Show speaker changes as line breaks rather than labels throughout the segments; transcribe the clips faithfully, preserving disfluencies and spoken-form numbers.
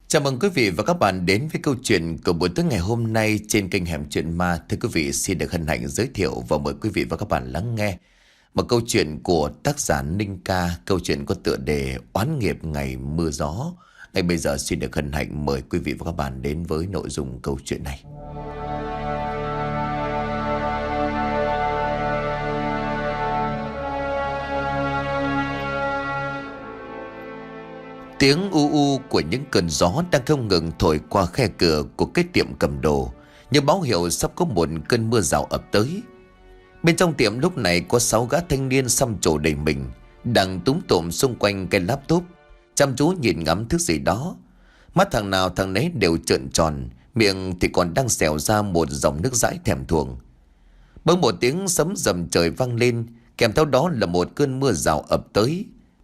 Chào mừng quý vị và các bạn đến với câu chuyện của buổi tối ngày hôm nay trên kênh Hẻm Chuyện Ma. Thưa quý vị, xin được hân hạnh giới thiệu và mời quý vị và các bạn lắng nghe một câu chuyện của tác giả Ninh Ca. Câu chuyện có tựa đề Oán nghiệp ngày mưa gió. Ngay bây giờ xin được hân hạnh mời quý vị và các bạn đến với nội dung câu chuyện này. Tiếng u u của những cơn gió đang không ngừng thổi qua khe cửa của cái tiệm cầm đồ, như báo hiệu sắp có một cơn mưa rào ập tới. Bên trong tiệm lúc này có sáu gã thanh niên xăm trổ đầy mình, đang túm tụm xung quanh cái laptop, chăm chú nhìn ngắm thứ gì đó. Mắt thằng nào thằng nấy đều trợn tròn, miệng thì còn đang xèo ra một dòng nước dãi thèm thuồng. Bỗng một tiếng sấm rầm trời vang lên, kèm theo đó là một cơn mưa rào ập tới,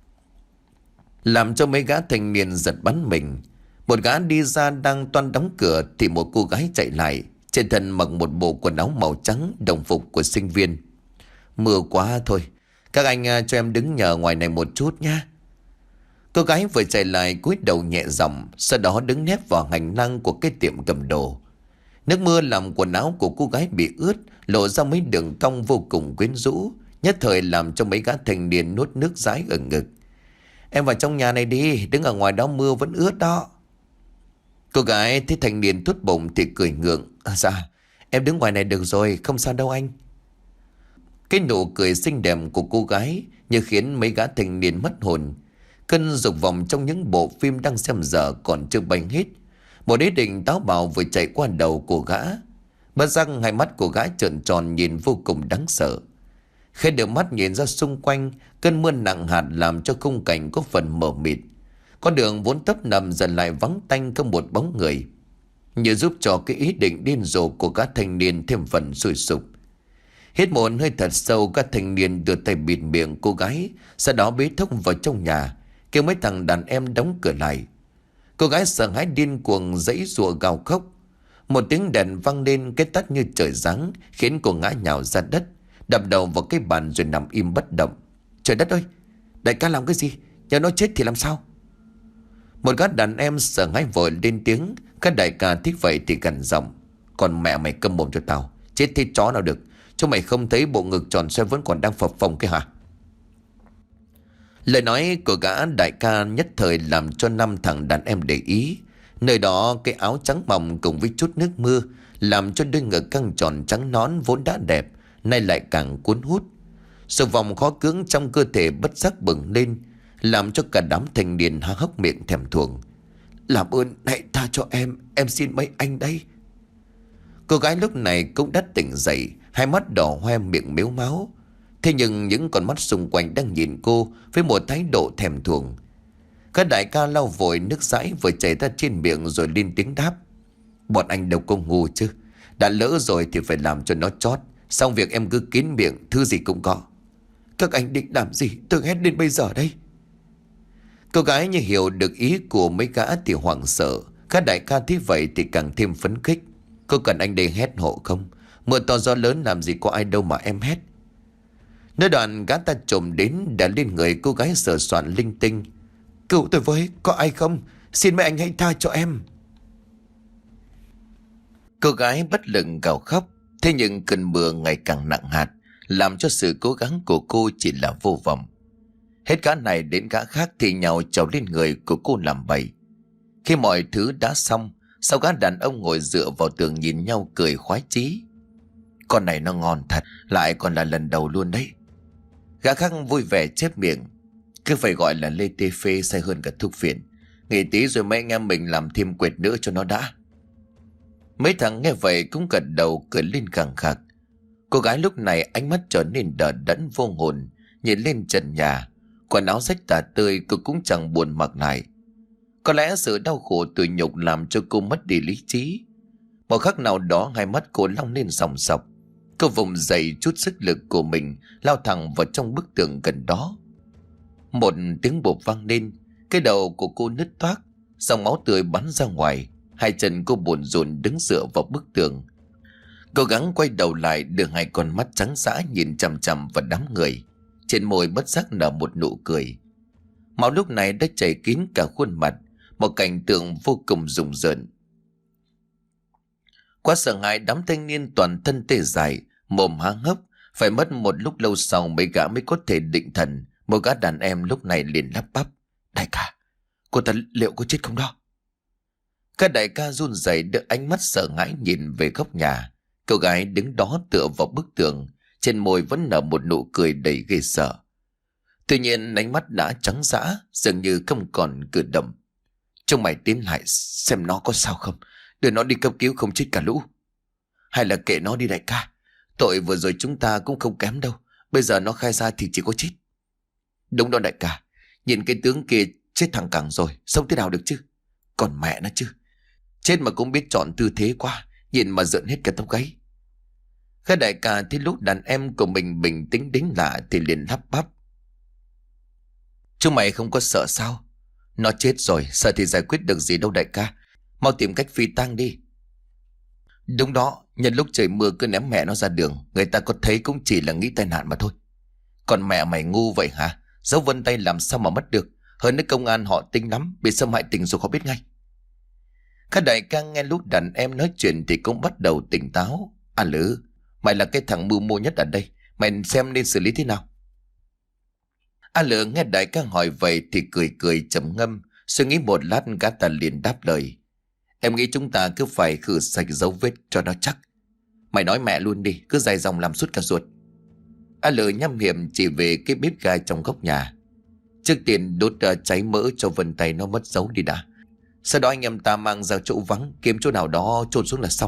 làm cho mấy gã thanh niên giật bắn mình. Một gã đi ra đang toan đóng cửa thì một cô gái chạy lại, trên thân mặc một bộ quần áo màu trắng, đồng phục của sinh viên. Mưa quá thôi, các anh cho em đứng nhờ ngoài này một chút nha. Cô gái vừa chạy lại cúi đầu nhẹ giọng, sau đó đứng nép vào hành lang của cái tiệm cầm đồ. Nước mưa làm quần áo của cô gái bị ướt, lộ ra mấy đường cong vô cùng quyến rũ, nhất thời làm cho mấy gã thanh niên nuốt nước dãi ở ngực. Em vào trong nhà này đi, đứng ở ngoài đó mưa vẫn ướt đó. Cô gái thấy thanh niên thốt bụng thì cười ngượng. À, dạ, em đứng ngoài này được rồi, không sao đâu anh. Cái nụ cười xinh đẹp của cô gái như khiến mấy gã thanh niên mất hồn. Cơn dục vọng trong những bộ phim đang xem dở còn chưa bành hết. Một ý định táo bạo vừa chạy qua đầu của gã. Bất giác hai mắt của gã trợn tròn nhìn vô cùng đáng sợ. Khi đưa mắt nhìn ra xung quanh, cơn mưa nặng hạt làm cho khung cảnh có phần mờ mịt. Con đường vốn tấp nập dần lại vắng tanh có một bóng người, như giúp cho cái ý định điên rồ của các thanh niên thêm phần sôi sục. Hít một hơi thật sâu, các thanh niên đưa tay bịt miệng cô gái, sau đó bế thốc vào trong nhà, kêu mấy thằng đàn em đóng cửa lại. Cô gái sợ hãi điên cuồng giãy giụa gào khóc. Một tiếng đèn vang lên cái tắt như trời giáng, khiến cô ngã nhào ra đất, đập đầu vào cái bàn rồi nằm im bất động. Trời đất ơi, đại ca làm cái gì? Nhớ nó chết thì làm sao? Một gã đàn em sợ hãi vội lên tiếng. Các đại ca thích vậy thì gằn giọng. Còn mẹ mày câm mồm cho tao. Chết thế chó nào được. Chúng mày không thấy bộ ngực tròn xoay vẫn còn đang phập phồng kia hả? Lời nói của gã đại ca nhất thời làm cho năm thằng đàn em để ý. Nơi đó cái áo trắng mỏng cùng với chút nước mưa làm cho đôi ngực căng tròn trắng nõn vốn đã đẹp nay lại càng cuốn hút. Sự vòng khó cưỡng trong cơ thể bất giác bừng lên, làm cho cả đám thanh niên há hốc miệng thèm thuồng. Làm ơn hãy tha cho em, em xin mấy anh đây. Cô gái lúc này cũng đã tỉnh dậy, hai mắt đỏ hoe, miệng mếu máu. Thế nhưng những con mắt xung quanh đang nhìn cô với một thái độ thèm thuồng. Các đại ca lau vội nước dãi vừa chảy ra trên miệng rồi lên tiếng đáp. Bọn anh đâu có ngu chứ, đã lỡ rồi thì phải làm cho nó chót. Xong việc em cứ kín miệng, thứ gì cũng có. Các anh định làm gì? Tôi hét lên bây giờ đây. Cô gái như hiểu được ý của mấy gã thì hoảng sợ. Các đại ca thấy vậy thì càng thêm phấn khích. Cô cần anh đây hét hộ không? Mưa to gió lớn làm gì có ai đâu mà em hét. Nơi đoạn gã ta trồm đến đã lên người cô gái sờ soạn linh tinh. Cứu tôi với, có ai không? Xin mấy anh hãy tha cho em. Cô gái bất lực gào khóc. Thế nhưng cơn mưa ngày càng nặng hạt, làm cho sự cố gắng của cô chỉ là vô vọng. Hết gã này đến gã khác thì nhào trèo lên người của cô làm bậy. Khi mọi thứ đã xong, sau gã đàn ông ngồi dựa vào tường nhìn nhau cười khoái chí. Con này nó ngon thật, lại còn là lần đầu luôn đấy. Gã khác vui vẻ chép miệng. Cứ phải gọi là lê tê phê say hơn cả thuốc phiện. Nghỉ tí rồi mấy anh em mình làm thêm quệt nữa cho nó đã. Mấy thằng nghe vậy cũng gật đầu cười lên khẳng khặc. Cô gái lúc này ánh mắt trở nên đờ đẫn vô hồn, nhìn lên trần nhà, quần áo rách tả tơi cô cũng chẳng buồn mặc lại. Có lẽ sự đau khổ tủi nhục làm cho cô mất đi lý trí. Một khắc nào đó hai mắt cô long lên sòng sọc. Cô vùng dậy chút sức lực của mình, lao thẳng vào trong bức tường gần đó. Một tiếng bột vang lên, cái đầu của cô nứt toác, dòng máu tươi bắn ra ngoài. Hai chân cô buồn rùn đứng dựa vào bức tường. Cố gắng quay đầu lại, đưa hai con mắt trắng dã nhìn chằm chằm vào đám người. Trên môi bất giác nở một nụ cười. Máu lúc này đã chảy kín cả khuôn mặt. một cảnh tượng vô cùng rùng rợn. Quá sợ hãi, đám thanh niên toàn thân tê dại, mồm há hốc. Phải mất một lúc lâu sau mấy gã mới có thể định thần. Một gã đàn em lúc này liền lắp bắp: đại ca, cô ta liệu có chết không đó? Các đại ca run rẩy đưa ánh mắt sợ hãi nhìn về góc nhà. Cô gái đứng đó tựa vào bức tường, trên môi vẫn nở một nụ cười đầy ghê sợ. Tuy nhiên ánh mắt đã trắng dã, dường như không còn cử động. Chúng mày tiến lại xem nó có sao không, đưa nó đi cấp cứu không chết cả lũ. Hay là kệ nó đi đại ca, tội vừa rồi chúng ta cũng không kém đâu, bây giờ nó khai ra thì chỉ có chết. Đúng đó đại ca, nhìn cái tướng kia chết thẳng cẳng rồi, sống thế nào được chứ? Còn mẹ nó chứ, chết mà cũng biết chọn tư thế quá, nhìn mà rợn hết cả tóc gáy. Các đại ca thấy lúc đàn em của mình bình tĩnh đến lạ thì liền lắp bắp: chúng mày không có sợ sao? Nó chết rồi, sợ thì giải quyết được gì đâu đại ca, mau tìm cách phi tang đi. Đúng đó, nhân lúc trời mưa cứ ném mẹ nó ra đường, người ta có thấy cũng chỉ là nghĩ tai nạn mà thôi. Còn mẹ mày ngu vậy hả? Dấu vân tay làm sao mà mất được? Hơn nữa công an họ tinh lắm, bị xâm hại tình dục họ biết ngay. Các đại ca nghe lúc đàn em nói chuyện thì cũng bắt đầu tỉnh táo. À Lữ, mày là cái thằng mưu mô nhất ở đây, mày xem nên xử lý thế nào? A Lữ nghe đại ca hỏi vậy thì cười cười trầm ngâm, suy nghĩ một lát gã ta liền đáp lời: em nghĩ chúng ta cứ phải khử sạch dấu vết cho nó chắc. Mày nói mẹ luôn đi, cứ dài dòng làm suốt cả ruột. A Lữ nhăm hiểm chỉ về cái bếp ga trong góc nhà. Trước tiên đốt uh, cháy mỡ cho vân tay nó mất dấu đi đã. Sau đó anh em ta mang ra chỗ vắng, kiếm chỗ nào đó chôn xuống là xong.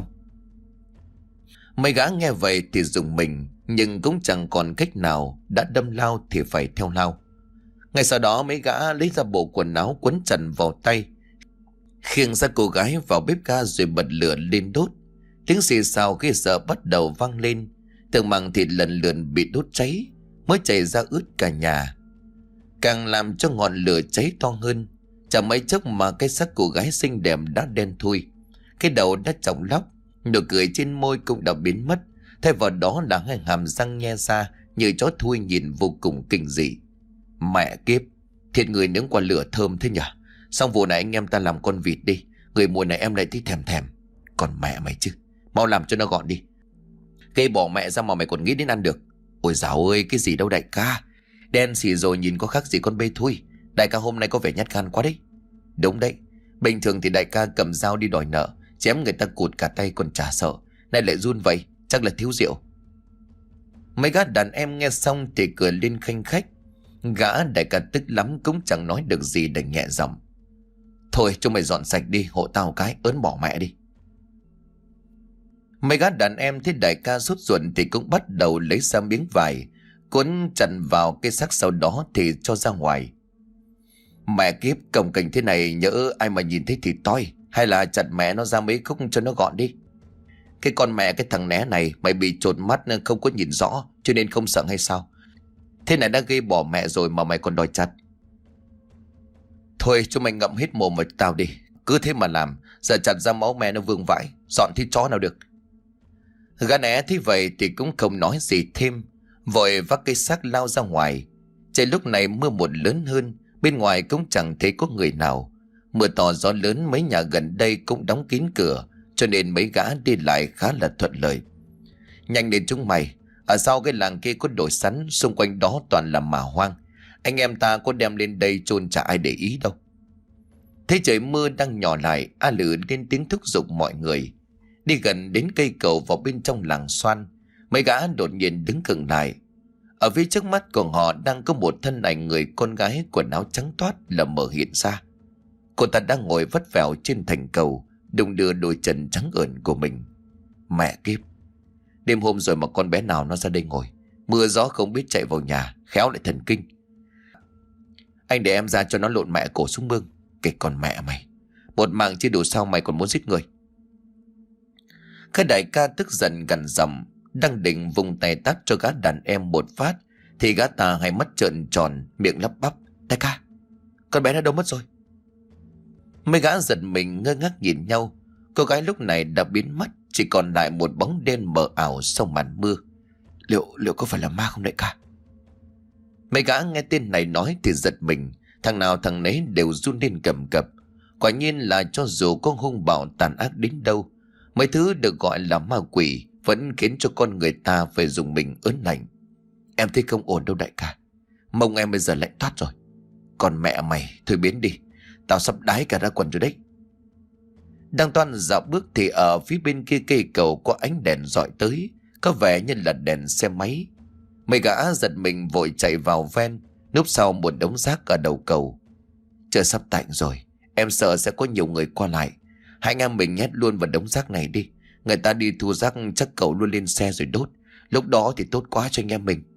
Mấy gã nghe vậy thì dùng mình, nhưng cũng chẳng còn cách nào, đã đâm lao thì phải theo lao. Ngay sau đó mấy gã lấy ra bộ quần áo quấn chặt vào tay, khiêng ra cô gái vào bếp ga rồi bật lửa lên đốt. Tiếng xì xào ghê sợ bắt đầu vang lên, từng mảng thịt lần lượt bị đốt cháy, mới chảy ra ướt cả nhà, càng làm cho ngọn lửa cháy to hơn. Chẳng mấy chốc mà cái xác cô gái xinh đẹp đã đen thui, cái đầu đã chỏng lóc, nụ cười trên môi cũng đã biến mất, thay vào đó là hai hàm răng nhe ra như chó thui nhìn vô cùng kinh dị. Mẹ kiếp, thịt người nướng qua lửa thơm thế nhỉ? Xong vụ này anh em ta làm con vịt đi, người mùa này em lại thích thèm thèm. Còn mẹ mày chứ, mau làm cho nó gọn đi. Cây bỏ mẹ ra mà mày còn nghĩ đến ăn được. Ôi dào ơi, cái gì đâu đại ca, đen xì rồi nhìn có khác gì con bê thui. Đại ca hôm nay có vẻ nhát gan quá đấy. Đúng đấy, bình thường thì đại ca cầm dao đi đòi nợ, chém người ta cụt cả tay còn chả sợ, nay lại run vậy, chắc là thiếu rượu. Mấy gã đàn em nghe xong thì cười lên khanh khách. Gã đại ca tức lắm cũng chẳng nói được gì, đành nhẹ giọng: thôi chúng mày dọn sạch đi, hộ tao cái, ớn bỏ mẹ đi. Mấy gã đàn em thấy đại ca sốt ruột thì cũng bắt đầu lấy ra miếng vải cuốn chặt vào cái xác, sau đó thì cho ra ngoài. Mẹ kiếp, cồng kềnh thế này nhỡ ai mà nhìn thấy thì toi, hay là chặt mẹ nó ra mấy khúc cho nó gọn đi. Cái con mẹ cái thằng né này, mày bị chột mắt nên không có nhìn rõ cho nên không sợ hay sao? Thế này đã gây bỏ mẹ rồi mà mày còn đòi chặt. Thôi chúng mày ngậm hết mồm mà tao đi, cứ thế mà làm, giờ chặt ra máu mẹ nó vương vãi, dọn thịt chó nào được. Gã né thế vậy thì cũng không nói gì thêm, vội vác cây xác lao ra ngoài. Trời lúc này mưa một lớn hơn, bên ngoài cũng chẳng thấy có người nào. Mưa to gió lớn, mấy nhà gần đây cũng đóng kín cửa, cho nên mấy gã đi lại khá là thuận lợi. Nhanh lên chúng mày, ở sau cái làng kia có đồi sắn, xung quanh đó toàn là mả hoang. Anh em ta có đem lên đây chôn chả ai để ý đâu. Thấy trời mưa đang nhỏ lại, A Lữ lên tiếng thúc giục mọi người. Đi gần đến cây cầu vào bên trong làng xoan, mấy gã đột nhiên đứng khựng lại. Ở phía trước mắt của họ đang có một thân ảnh người con gái quần áo trắng toát lờ mờ hiện ra. Cô ta đang ngồi vắt vẻo trên thành cầu, đung đưa đôi chân trắng ởn của mình. Mẹ kiếp, đêm hôm rồi mà con bé nào nó ra đây ngồi, mưa gió không biết chạy vào nhà, khéo lại thần kinh. Anh để em ra cho nó lộn mẹ cổ xuống mương. Cái con mẹ mày, một mạng chưa đủ sao mày còn muốn giết người? Cái đại ca tức giận gằn giọng, đang định vùng tay tát cho gã đàn em một phát thì gã ta hai mắt trợn tròn, miệng lắp bắp: đại ca, con bé nó đâu mất rồi? Mấy gã giật mình ngơ ngác nhìn nhau. Cô gái lúc này đã biến mất, chỉ còn lại một bóng đen mờ ảo sau màn mưa. Liệu liệu có phải là ma không đại ca? Mấy gã nghe tên này nói thì giật mình, thằng nào thằng nấy đều run lên cầm cập. Quả nhiên là cho dù có hung bạo tàn ác đến đâu, mấy thứ được gọi là ma quỷ vẫn khiến cho con người ta phải dùng mình ớn lạnh. Em thấy không ổn đâu đại ca. Mông em bây giờ lạnh toát rồi. Còn mẹ mày, thôi biến đi. Tao sắp đái cả ra quần rồi đấy. Đang toan dạo bước thì ở phía bên kia cây cầu có ánh đèn dọi tới, có vẻ như là đèn xe máy. Mấy gã giật mình vội chạy vào ven, núp sau một đống rác ở đầu cầu. Trời sắp tạnh rồi, em sợ sẽ có nhiều người qua lại. Hai anh em mình nhét luôn vào đống rác này đi. Người ta đi thu rác chắc cậu luôn lên xe rồi đốt. Lúc đó thì tốt quá cho anh em mình.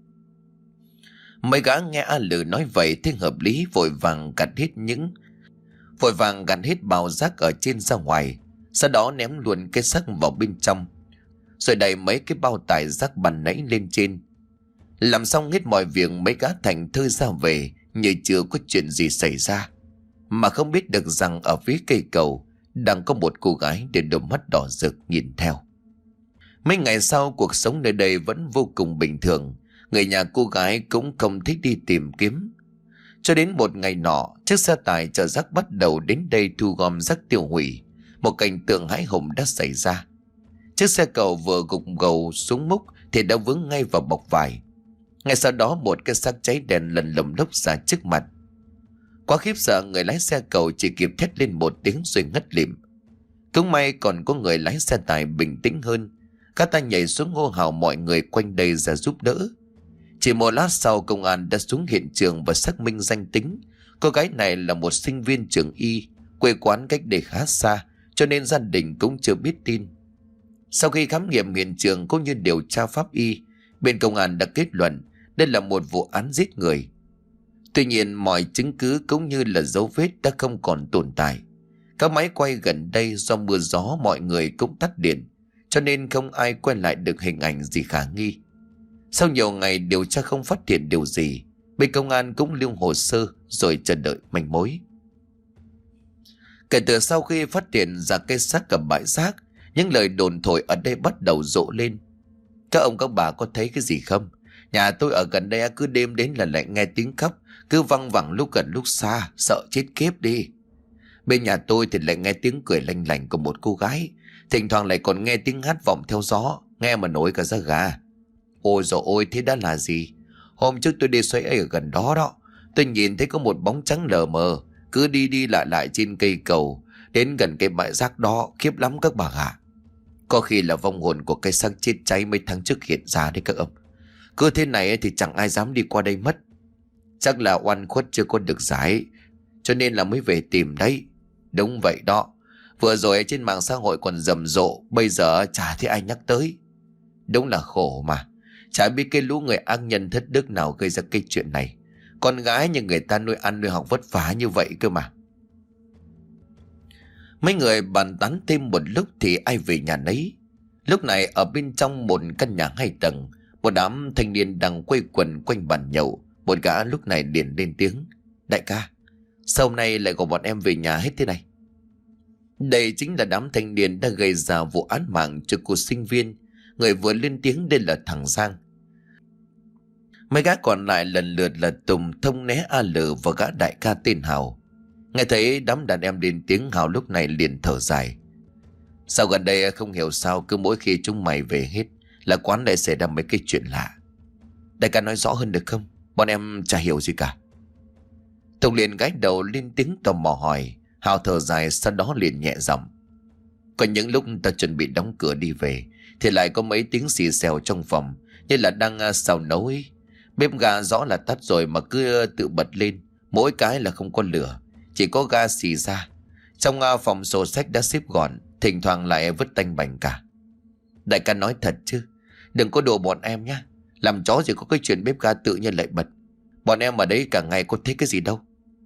Mấy gã nghe A Lử nói vậy thì hợp lý, vội vàng gặt hết những vội vàng gặt hết bao rác ở trên ra ngoài, sau đó ném luôn cái xác vào bên trong, rồi đẩy mấy cái bao tải rác bàn nãy lên trên. Làm xong hết mọi việc, mấy gã thành thơi ra về như chưa có chuyện gì xảy ra, mà không biết được rằng ở phía cây cầu đang có một cô gái để đôi mắt đỏ rực nhìn theo. Mấy ngày sau, cuộc sống nơi đây vẫn vô cùng bình thường. Người nhà cô gái cũng không thích đi tìm kiếm. Cho đến một ngày nọ, chiếc xe tải chở rác bắt đầu đến đây thu gom rác tiêu hủy. Một cảnh tượng hãi hùng đã xảy ra. Chiếc xe cầu vừa gục gầu xuống múc thì đã vướng ngay vào bọc vải. Ngay sau đó một cái xác cháy đèn lần lồng lốc ra trước mặt. Quá khiếp sợ, người lái xe cầu chỉ kịp thét lên một tiếng rồi ngất lịm. Cũng may còn có người lái xe tải bình tĩnh hơn. Các ta nhảy xuống hô hào mọi người quanh đây ra giúp đỡ. Chỉ một lát sau, công an đã xuống hiện trường và xác minh danh tính. Cô gái này là một sinh viên trường y, quê quán cách đây khá xa, cho nên gia đình cũng chưa biết tin. Sau khi khám nghiệm hiện trường cũng như điều tra pháp y, bên công an đã kết luận đây là một vụ án giết người. Tuy nhiên mọi chứng cứ cũng như là dấu vết đã không còn tồn tại. Các máy quay gần đây do mưa gió mọi người cũng tắt điện, cho nên không ai quay lại được hình ảnh gì khả nghi. Sau nhiều ngày điều tra không phát hiện điều gì, bên công an cũng lưu hồ sơ rồi chờ đợi manh mối. Kể từ sau khi phát hiện ra cây xác ở bãi rác, những lời đồn thổi ở đây bắt đầu rộ lên. Các ông các bà có thấy cái gì không? Nhà tôi ở gần đây cứ đêm đến là lại nghe tiếng khóc, cứ văng vẳng lúc gần lúc xa, sợ chết khiếp đi. Bên nhà tôi thì lại nghe tiếng cười lanh lành của một cô gái, thỉnh thoảng lại còn nghe tiếng hát vọng theo gió, nghe mà nổi cả da gà. Ôi dồi ôi, thế đã là gì? Hôm trước tôi đi xoay ấy ở gần đó đó, tôi nhìn thấy có một bóng trắng lờ mờ cứ đi đi lại lại trên cây cầu, đến gần cái bãi rác đó, khiếp lắm các bà ạ. Có khi là vong hồn của cây xác chết cháy mấy tháng trước hiện ra đấy các ông. Cứ thế này thì chẳng ai dám đi qua đây mất. Chắc là oan khuất chưa có được giải, cho nên là mới về tìm đấy. Đúng vậy đó, vừa rồi trên mạng xã hội còn rầm rộ, bây giờ chả thấy ai nhắc tới. Đúng là khổ mà. Chả biết cái lũ người ác nhân thất đức nào gây ra cái chuyện này. Con gái như người ta nuôi ăn nuôi học vất vả như vậy cơ mà. Mấy người bàn tán thêm một lúc thì ai về nhà nấy. Lúc này ở bên trong một căn nhà hai tầng, một đám thanh niên đang quây quần quanh bàn nhậu. Một gã lúc này liền lên tiếng: Đại ca, sao hôm nay lại gọi bọn em về nhà hết thế này? Đây chính là đám thanh niên đã gây ra vụ án mạng cho cô sinh viên. Người vừa lên tiếng đây là thằng Giang. Mấy gã còn lại lần lượt là Tùng, Thông, Né, A Lử và gã đại ca tên Hào. Nghe thấy đám đàn em lên tiếng, Hào lúc này liền thở dài. Sao gần đây không hiểu sao cứ mỗi khi chúng mày về hết là quán lại xảy ra mấy cái chuyện lạ. Đại ca nói rõ hơn được không? Bọn em chả hiểu gì cả. Tùng liền gái đầu lên tiếng tò mò hỏi. Hào thở dài, sau đó liền nhẹ giọng: Có những lúc ta chuẩn bị đóng cửa đi về thì lại có mấy tiếng xì xèo trong phòng, như là đang uh, xào nấu ấy. Bếp ga rõ là tắt rồi mà cứ uh, tự bật lên, mỗi cái là không có lửa, chỉ có ga xì ra. Trong uh, phòng sổ sách đã xếp gọn, thỉnh thoảng lại vứt tanh bành cả. Đại ca nói thật chứ, đừng có đùa bọn em nhá. Làm chó gì có cái chuyện bếp ga tự nhiên lại bật. Bọn em ở đấy cả ngày có thấy cái gì đâu.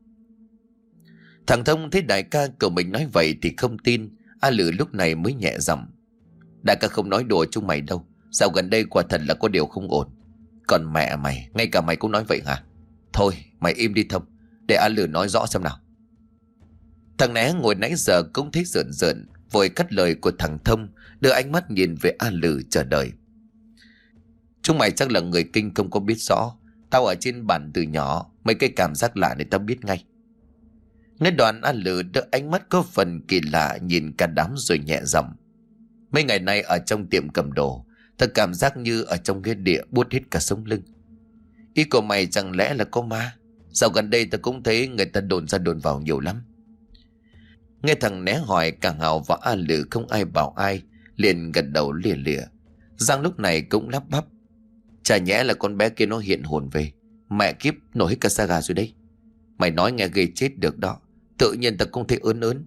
Thằng Thông thấy đại ca của mình nói vậy thì không tin. A Lử lúc này mới nhẹ giọng: Đại ca không nói đùa chúng mày đâu. Dạo gần đây quả thật là có điều không ổn. Còn mẹ mày, ngay cả mày cũng nói vậy hả? Thôi mày im đi Thông, để A Lử nói rõ xem nào. Thằng Né ngồi nãy giờ cũng thấy rợn rợn, vội cắt lời của thằng Thông, đưa ánh mắt nhìn về A Lử chờ đợi. Chúng mày chắc là người kinh không có biết rõ. Tao ở trên bản từ nhỏ, mấy cái cảm giác lạ này tao biết ngay. Nghe đoạn A Lử đỡ ánh mắt có phần kỳ lạ nhìn cả đám rồi nhẹ giọng: Mấy ngày nay ở trong tiệm cầm đồ, ta cảm giác như ở trong cái địa buốt hết cả sống lưng. Ý của mày chẳng lẽ là có ma? Dạo gần đây ta cũng thấy người ta đồn ra đồn vào nhiều lắm. Nghe thằng né hỏi, cả Hào và A Lử không ai bảo ai, liền gật đầu lìa lìa. Giang lúc này cũng lắp bắp: Chả nhẽ là con bé kia nó hiện hồn về. Mẹ kiếp, nổi hết cả da gà rồi đấy. Mày nói nghe ghê chết được đó. Tự nhiên ta cũng thấy ớn ớn.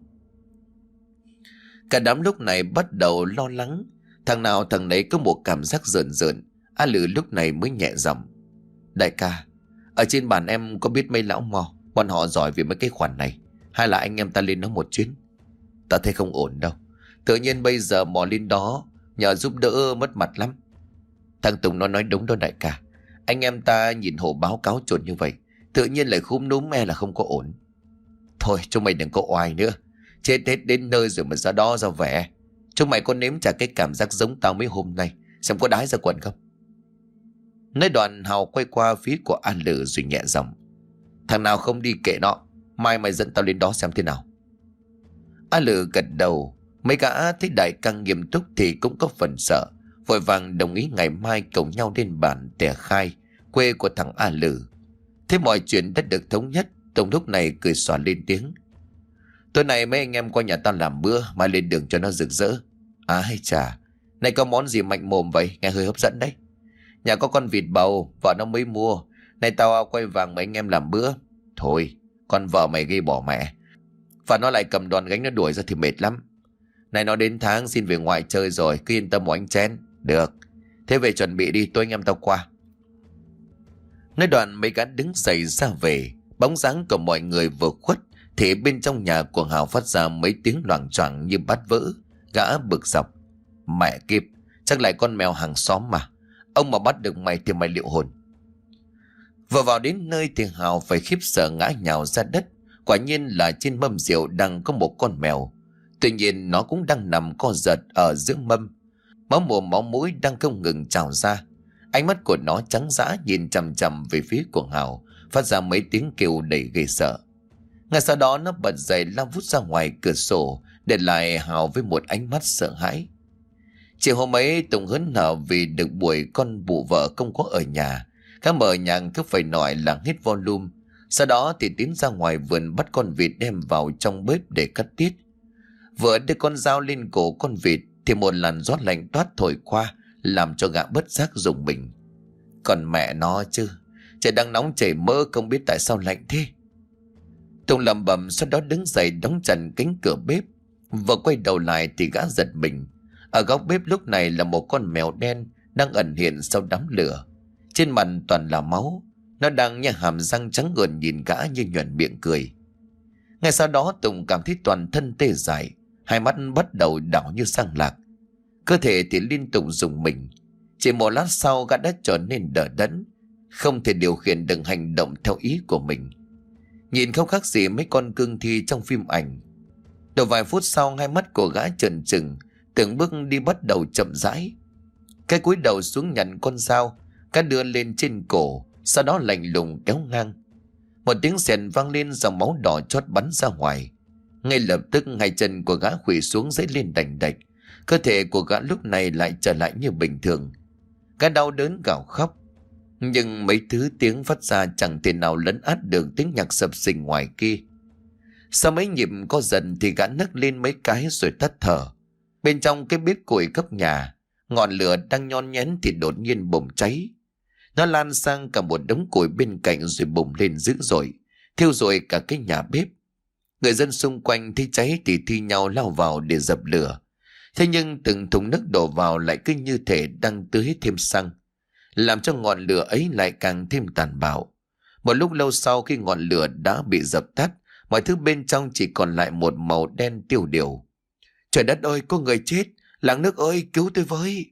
Cả đám lúc này bắt đầu lo lắng. Thằng nào thằng nấy có một cảm giác rợn rợn. A Lử lúc này mới nhẹ giọng: Đại ca, ở trên bàn em có biết mấy lão mò, bọn họ giỏi về mấy cái khoản này. Hay là anh em ta lên nó một chuyến? Ta thấy không ổn đâu. Tự nhiên bây giờ mò lên đó nhờ giúp đỡ mất mặt lắm. Thằng Tùng nó nói đúng đó đại ca. Anh em ta nhìn hồ báo cáo chuẩn như vậy, tự nhiên lại khúm núm e là không có ổn. Thôi chúng mày đừng có oai nữa. Chết hết đến nơi rồi mà ra đó ra vẻ. Chúng mày có nếm trả cái cảm giác giống tao mấy hôm nay, xem có đái ra quần không? Nói đoạn Hào quay qua phía của A Lử rồi nhẹ giọng: Thằng nào không đi kệ nó, mai mày dẫn tao lên đó xem thế nào. A Lử gật đầu. Mấy gã thấy đại ca nghiêm túc thì cũng có phần sợ, vội vàng đồng ý ngày mai cùng nhau lên bản Tẻ Khai, quê của thằng A Lử. Thế mọi chuyện đã được thống nhất. Tùng lúc này cười xòa lên tiếng: Tối nay mấy anh em qua nhà tao làm bữa, mai lên đường cho nó rực rỡ. À hay chà, này có món gì mạnh mồm vậy, nghe hơi hấp dẫn đấy. Nhà có con vịt bầu, vợ nó mới mua. Này tao quay vàng mấy anh em làm bữa. Thôi, con vợ mày ghi bỏ mẹ. Và nó lại cầm đòn gánh nó đuổi ra thì mệt lắm. Này nó đến tháng xin về ngoại chơi rồi, cứ yên tâm một anh chén. Được, thế về chuẩn bị đi, tôi anh em tao qua. Nói đoạn mấy gã đứng dậy ra về. Bóng dáng của mọi người vừa khuất thì bên trong nhà của Hào phát ra mấy tiếng loảng choảng như bát vỡ. Gã bực dọc: Mẹ kiếp, chắc lại con mèo hàng xóm mà. Ông mà bắt được mày thì mày liệu hồn. Vừa vào đến nơi thì Hào phải khiếp sợ ngã nhào ra đất. Quả nhiên là trên mâm rượu đang có một con mèo. Tuy nhiên nó cũng đang nằm co giật ở giữa mâm. Máu mồm máu mũi đang không ngừng trào ra. Ánh mắt của nó trắng dã nhìn chằm chằm về phía của Hào, phát ra mấy tiếng kêu đầy ghê sợ. Ngay sau đó nó bật dậy lao vút ra ngoài cửa sổ, để lại Hào với một ánh mắt sợ hãi. Chiều hôm ấy Tùng hớn hở vì được buổi con bụ vợ không có ở nhà. Các mở nhàng cứ phải nói là hết volume. Sau đó thì tiến ra ngoài vườn bắt con vịt đem vào trong bếp để cắt tiết. Vừa đưa con dao lên cổ con vịt thì một làn gió lạnh toát thổi qua, làm cho gã bất giác rùng mình. Còn mẹ nó chứ, trời đang nóng chảy mỡ, không biết tại sao lạnh thế. Tùng lẩm bẩm, sau đó đứng dậy đóng chặt cánh cửa bếp. Vừa quay đầu lại thì gã giật mình. Ở góc bếp lúc này là một con mèo đen đang ẩn hiện sau đám lửa. Trên mặt toàn là máu. Nó đang nhả hàm răng trắng ngần nhìn gã như nhoẻn miệng cười. Ngay sau đó Tùng cảm thấy toàn thân tê dại, hai mắt bắt đầu đảo như sang lạc. Cơ thể thì liên tục rùng mình. Chỉ một lát sau gã đã trở nên đờ đẫn, không thể điều khiển được hành động theo ý của mình. Nhìn không khác gì mấy con cương thi trong phim ảnh. Đầu vài phút sau, hai mắt của gã trợn trừng, từng bước đi bắt đầu chậm rãi. Cái cúi đầu xuống nhận con dao, gã đưa lên trên cổ, sau đó lạnh lùng kéo ngang. Một tiếng sèn vang lên, dòng máu đỏ chót bắn ra ngoài. Ngay lập tức hai chân của gã khuỵu xuống dãy lên đành đạch. Cơ thể của gã lúc này lại trở lại như bình thường. Gã đau đớn gào khóc, nhưng mấy thứ tiếng phát ra chẳng thể nào lấn át được tiếng nhạc sập sình ngoài kia. Sau mấy nhịp co dần thì gã nấc lên mấy cái rồi tắt thở. Bên trong cái bếp củi cấp nhà, ngọn lửa đang nhon nhén thì đột nhiên bùng cháy. Nó lan sang cả một đống củi bên cạnh rồi bùng lên dữ dội, thiêu rụi cả cái nhà bếp. Người dân xung quanh thấy cháy thì thi nhau lao vào để dập lửa. Thế nhưng từng thùng nước đổ vào lại cứ như thể đang tưới thêm xăng, làm cho ngọn lửa ấy lại càng thêm tàn bạo. Một lúc lâu sau, khi ngọn lửa đã bị dập tắt, mọi thứ bên trong chỉ còn lại một màu đen tiêu điều. Trời đất ơi, có người chết! Làng nước ơi, cứu tôi với!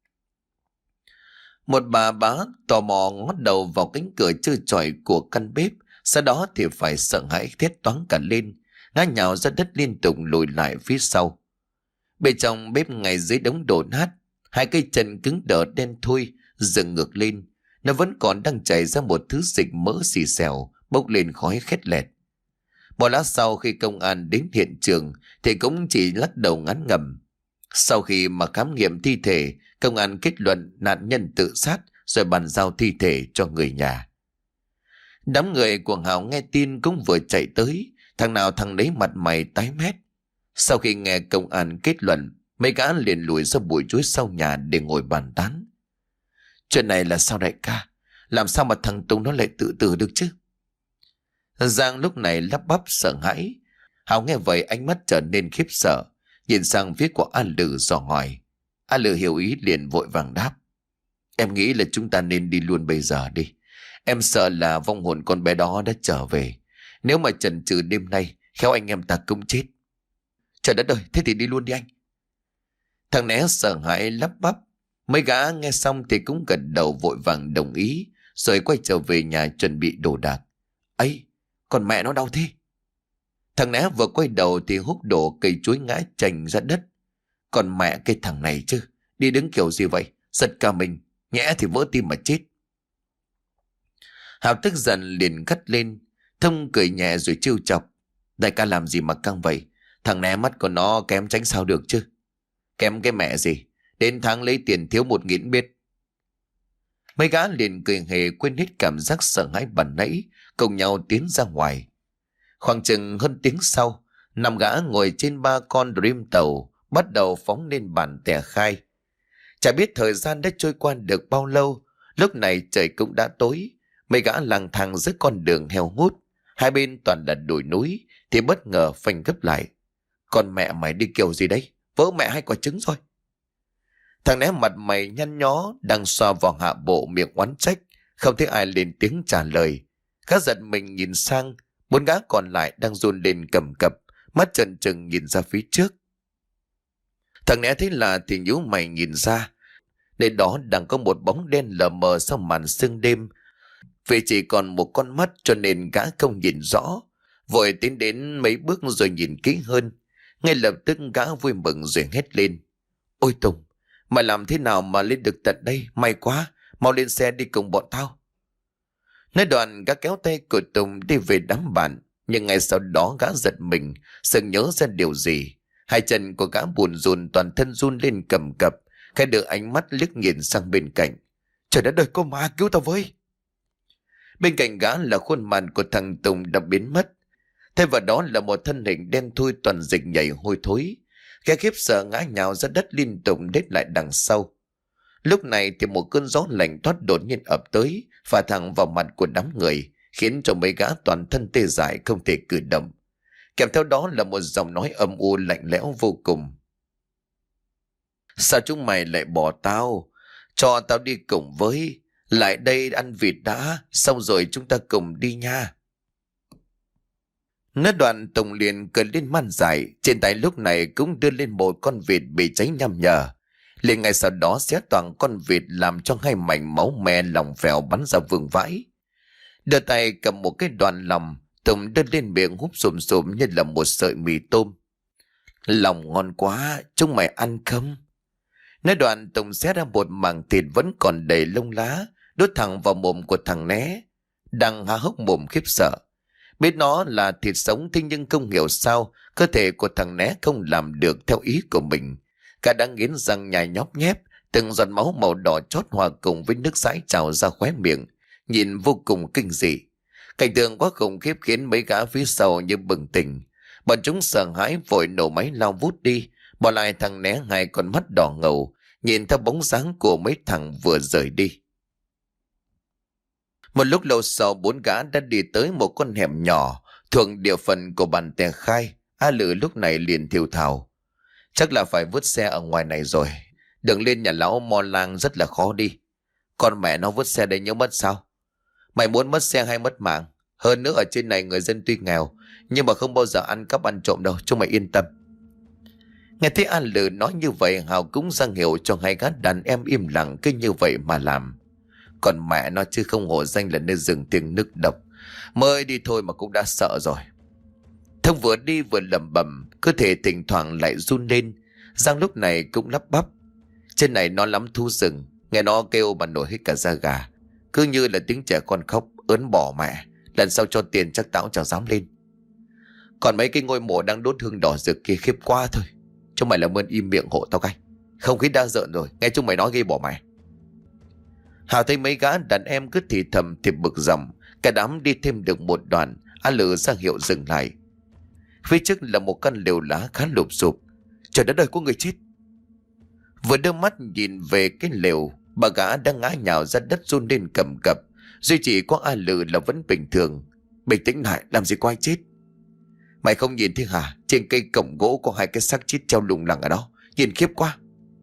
Một bà bá tò mò ngót đầu vào cánh cửa trơ trọi của căn bếp, sau đó thì phải sợ hãi thét toáng cả lên, ngã nhào ra đất liên tục lùi lại phía sau. Bên trong bếp, ngay dưới đống đổ nát, hai cây chân cứng đờ đen thui dựng ngược lên, nó vẫn còn đang chảy ra một thứ dịch mỡ xì xèo, bốc lên khói khét lẹt. Một lát sau khi công an đến hiện trường thì cũng chỉ lắc đầu ngán ngẩm. Sau khi mà khám nghiệm thi thể, công an kết luận nạn nhân tự sát rồi bàn giao thi thể cho người nhà. Đám người của Hào nghe tin cũng vừa chạy tới, thằng nào thằng đấy mặt mày tái mét. Sau khi nghe công an kết luận, mấy gã liền lùi ra bụi chuối sau nhà để ngồi bàn tán. Chuyện này là sao đại ca? Làm sao mà thằng Tùng nó lại tự tử được chứ? Giang lúc này lắp bắp sợ hãi. Hào nghe vậy ánh mắt trở nên khiếp sợ, nhìn sang phía của A Lử dò hỏi. A Lử hiểu ý liền vội vàng đáp. Em nghĩ là chúng ta nên đi luôn bây giờ đi. Em sợ là vong hồn con bé đó đã trở về. Nếu mà chần chừ đêm nay, khéo anh em ta cũng chết. Trời đất ơi, thế thì đi luôn đi anh. Thằng né sợ hãi lắp bắp. Mấy gã nghe xong thì cũng gật đầu vội vàng đồng ý, rồi quay trở về nhà chuẩn bị đồ đạc. Ấy, còn mẹ nó đau thế. Thằng né vừa quay đầu thì húc đổ cây chuối ngã chành ra đất. Còn mẹ cái thằng này chứ, đi đứng kiểu gì vậy? Giật cả mình, nhẽ thì vỡ tim mà chết. Hào tức giận liền gắt lên. Thông cười nhẹ rồi trêu chọc. Đại ca làm gì mà căng vậy? Thằng né mắt của nó kém tránh sao được chứ? Kém cái mẹ gì? Đến tháng lấy tiền thiếu một nghìn biết. Mấy gã liền cười hề quên hết cảm giác sợ hãi ban nãy, cùng nhau tiến ra ngoài. Khoảng chừng hơn tiếng sau, năm gã ngồi trên ba con Dream tàu bắt đầu phóng lên bản tè khai. Chả biết thời gian đã trôi qua được bao lâu, lúc này trời cũng đã tối. Mấy gã lang thang giữa con đường heo hút, hai bên toàn là đồi núi, thì bất ngờ phanh gấp lại. Con mẹ mày đi kiểu gì đấy? Vỡ mẹ hai quả trứng rồi. Thằng né mặt mày nhăn nhó, đang xoa vào hạ bộ miệng oán trách, không thấy ai lên tiếng trả lời. Gã giật mình nhìn sang, bốn gã còn lại đang run lên cầm cập, mắt trần trừng nhìn ra phía trước. Thằng né thấy lạ thì nhíu mày nhìn ra, nơi đó đang có một bóng đen lờ mờ sau màn sương đêm. Vì chỉ còn một con mắt cho nên gã không nhìn rõ, vội tiến đến mấy bước rồi nhìn kỹ hơn. Ngay lập tức gã vui mừng rồi hét lên. Ôi Tùng, mày làm thế nào mà lên được tận đây? May quá, mau lên xe đi cùng bọn tao. Nói đoạn gã kéo tay của Tùng đi về đám bạn. Nhưng ngay sau đó gã giật mình, sừng nhớ ra điều gì. Hai chân của gã buồn rùn, toàn thân run lên cầm cập. Khai đưa ánh mắt liếc nhìn sang bên cạnh. Trời đất ơi, cô ma, cứu tao với. Bên cạnh gã là khuôn mặt của thằng Tùng đã biến mất. Thay vào đó là một thân hình đen thui toàn dịch nhảy hôi thối. Gã khiếp sợ ngã nhào ra đất liên tục đết lại đằng sau. Lúc này thì một cơn gió lạnh toát đột nhiên ập tới, phả thẳng vào mặt của đám người, khiến cho mấy gã toàn thân tê dại không thể cử động. Kèm theo đó là một giọng nói âm u lạnh lẽo vô cùng. Sao chúng mày lại bỏ tao? Cho tao đi cùng với. Lại đây ăn vịt đã, xong rồi chúng ta cùng đi nha. Nói đoạn Tùng liền cười lên man dại, trên tay lúc này cũng đưa lên một con vịt bị cháy nhăm nhở. Liền ngay sau đó xé toang con vịt làm cho hai mảnh máu me lòng phèo bắn ra vương vãi. Đưa tay cầm một cái đoạn lòng, Tùng đưa lên miệng húp sùm sùm như là một sợi mì tôm. Lòng ngon quá, chúng mày ăn không? Nói đoạn Tùng xé ra một mảng thịt vẫn còn đầy lông lá, đốt thẳng vào mồm của thằng né. Đang há hốc mồm khiếp sợ. Biết nó là thịt sống, thế nhưng không hiểu sao cơ thể của thằng né không làm được theo ý của mình. Cả đã nghiến răng nhai nhóp nhép, từng giọt máu màu đỏ chót hòa cùng với nước dãi trào ra khóe miệng, nhìn vô cùng kinh dị. Cảnh tượng quá khủng khiếp khiến mấy gã phía sau như bừng tỉnh. Bọn chúng sợ hãi vội nổ máy lao vút đi, bỏ lại thằng né hai con mắt đỏ ngầu, nhìn theo bóng dáng của mấy thằng vừa rời đi. Một lúc lâu sau, bốn gã đã đi tới một con hẻm nhỏ thuộc địa phận của bản Tè Khai. A Lử lúc này liền thều thào. Chắc là phải vứt xe ở ngoài này rồi. Đường lên nhà lão Mo Lang rất là khó đi. Con mẹ nó vứt xe đây nhớ mất sao? Mày muốn mất xe hay mất mạng? Hơn nữa ở trên này người dân tuy nghèo, nhưng mà không bao giờ ăn cắp ăn trộm đâu, chúng mày yên tâm. Nghe thấy A Lử nói như vậy, Hào cũng ra hiệu cho hai gã đàn em im lặng cứ như vậy mà làm. Còn mẹ nó chứ không hổ danh là nơi rừng tiếng nước độc. Mới đi thôi mà cũng đã sợ rồi. Thông vừa đi vừa lẩm bẩm, cơ thể thỉnh thoảng lại run lên. Giang lúc này cũng lắp bắp. Trên này nó lắm thú rừng, nghe nó kêu mà nổi hết cả da gà. Cứ như là tiếng trẻ con khóc, ớn bỏ mẹ. Lần sau cho tiền chắc tao chẳng dám lên. Còn mấy cái ngôi mộ đang đốt hương đỏ rực kia khiếp quá thôi. Chúng mày làm ơn im miệng hộ tao cái. Không khí đang rợn rồi, nghe chúng mày nói ghê bỏ mày. Hào thấy mấy gã đàn em cứ thì thầm thì bực dòng. Cả đám đi thêm được một đoạn, A Lự ra hiệu dừng lại. Phía trước là một căn lều lá khá lụp xụp. Trời đất ơi, có người chết. Vừa đưa mắt nhìn về cái lều, bà gã đang ngã nhào ra đất run lên cầm cập. Duy chỉ có A Lự là vẫn bình thường. Bình tĩnh lại, làm gì có ai chết. Mày không nhìn thấy hả? Trên cây cổng gỗ có hai cái xác chết treo lủng lẳng ở đó. Nhìn khiếp quá.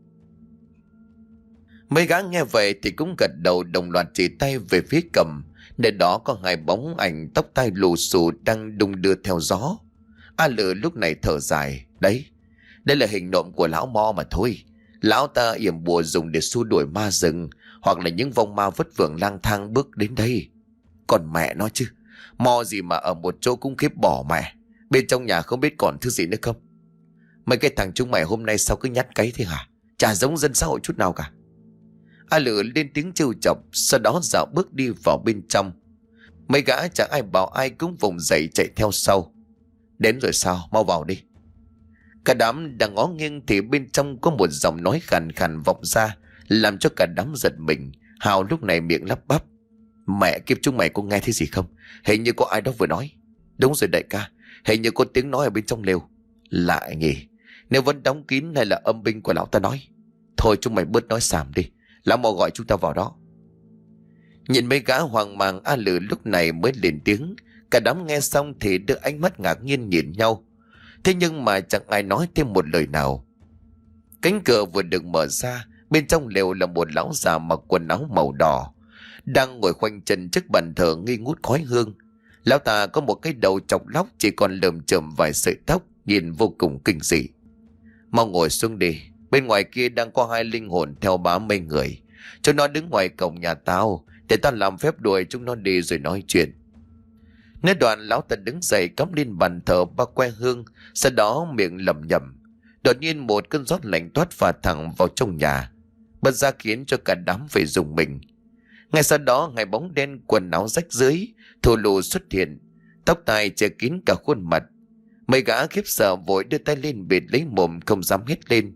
Mấy gã nghe vậy thì cũng gật đầu đồng loạt chỉ tay về phía cầm. Nơi đó có hai bóng ảnh tóc tai lù xù đang đung đưa theo gió. A Lự lúc này thở dài. Đấy, đây là hình nộm của lão Mo mà thôi. Lão ta yểm bùa dùng để xua đuổi ma rừng, hoặc là những vong ma vất vưởng lang thang bước đến đây. Còn mẹ nó chứ, Mo gì mà ở một chỗ cũng khiếp bỏ mẹ. Bên trong nhà không biết còn thứ gì nữa không. Mấy cái thằng chúng mày hôm nay sao cứ nhát cấy thế hả? Chả giống dân xã hội chút nào cả. A Lự lên tiếng trêu chọc, sau đó dạo bước đi vào bên trong. Mấy gã chẳng ai bảo ai cũng vùng dậy chạy theo sau. Đến rồi sao, mau vào đi. Cả đám đang ngó nghiêng thì bên trong có một giọng nói khàn khàn vọng ra, làm cho cả đám giật mình. Hào lúc này miệng lắp bắp. Mẹ kiếp, chúng mày có nghe thấy gì không? Hình như có ai đó vừa nói. Đúng rồi đại ca, hình như có tiếng nói ở bên trong lều. Lạ nhỉ, nếu vẫn đóng kín hay là âm binh của lão ta nói. Thôi chúng mày bớt nói xàm đi, lão Mo gọi chúng ta vào đó. Nhìn mấy gã hoang mang, A Lự lúc này mới lên tiếng. Cả đám nghe xong thì đưa ánh mắt ngạc nhiên nhìn nhau. Thế nhưng mà chẳng ai nói thêm một lời nào. Cánh cửa vừa được mở ra, bên trong lều là một lão già mặc quần áo màu đỏ, đang ngồi khoanh chân trước bàn thờ nghi ngút khói hương. Lão ta có một cái đầu chọc lóc, chỉ còn lởm chởm vài sợi tóc, nhìn vô cùng kinh dị. Mau ngồi xuống đi, bên ngoài kia đang có hai linh hồn theo bám mấy người. Chúng nó đứng ngoài cổng nhà tao, để tao làm phép đuổi chúng nó đi rồi nói chuyện. Nói đoạn lão ta đứng dậy cắm lên bàn thờ ba que hương, sau đó miệng lẩm nhẩm. Đột nhiên một cơn gió lạnh toát phả thẳng vào trong nhà, bất giác khiến cho cả đám phải rùng mình. Ngay sau đó hai bóng đen quần áo rách rưới thô lù xuất hiện, tóc tai che kín cả khuôn mặt. Mấy gã khiếp sợ vội đưa tay lên bịt lấy mồm không dám hét lên.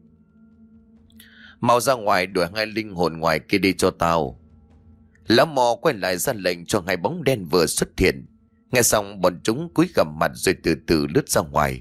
Mau ra ngoài đuổi hai linh hồn ngoài kia đi cho tao. Lão Mò quay lại ra lệnh cho hai bóng đen vừa xuất hiện. Nghe xong bọn chúng cúi gằm mặt rồi từ từ lướt ra ngoài.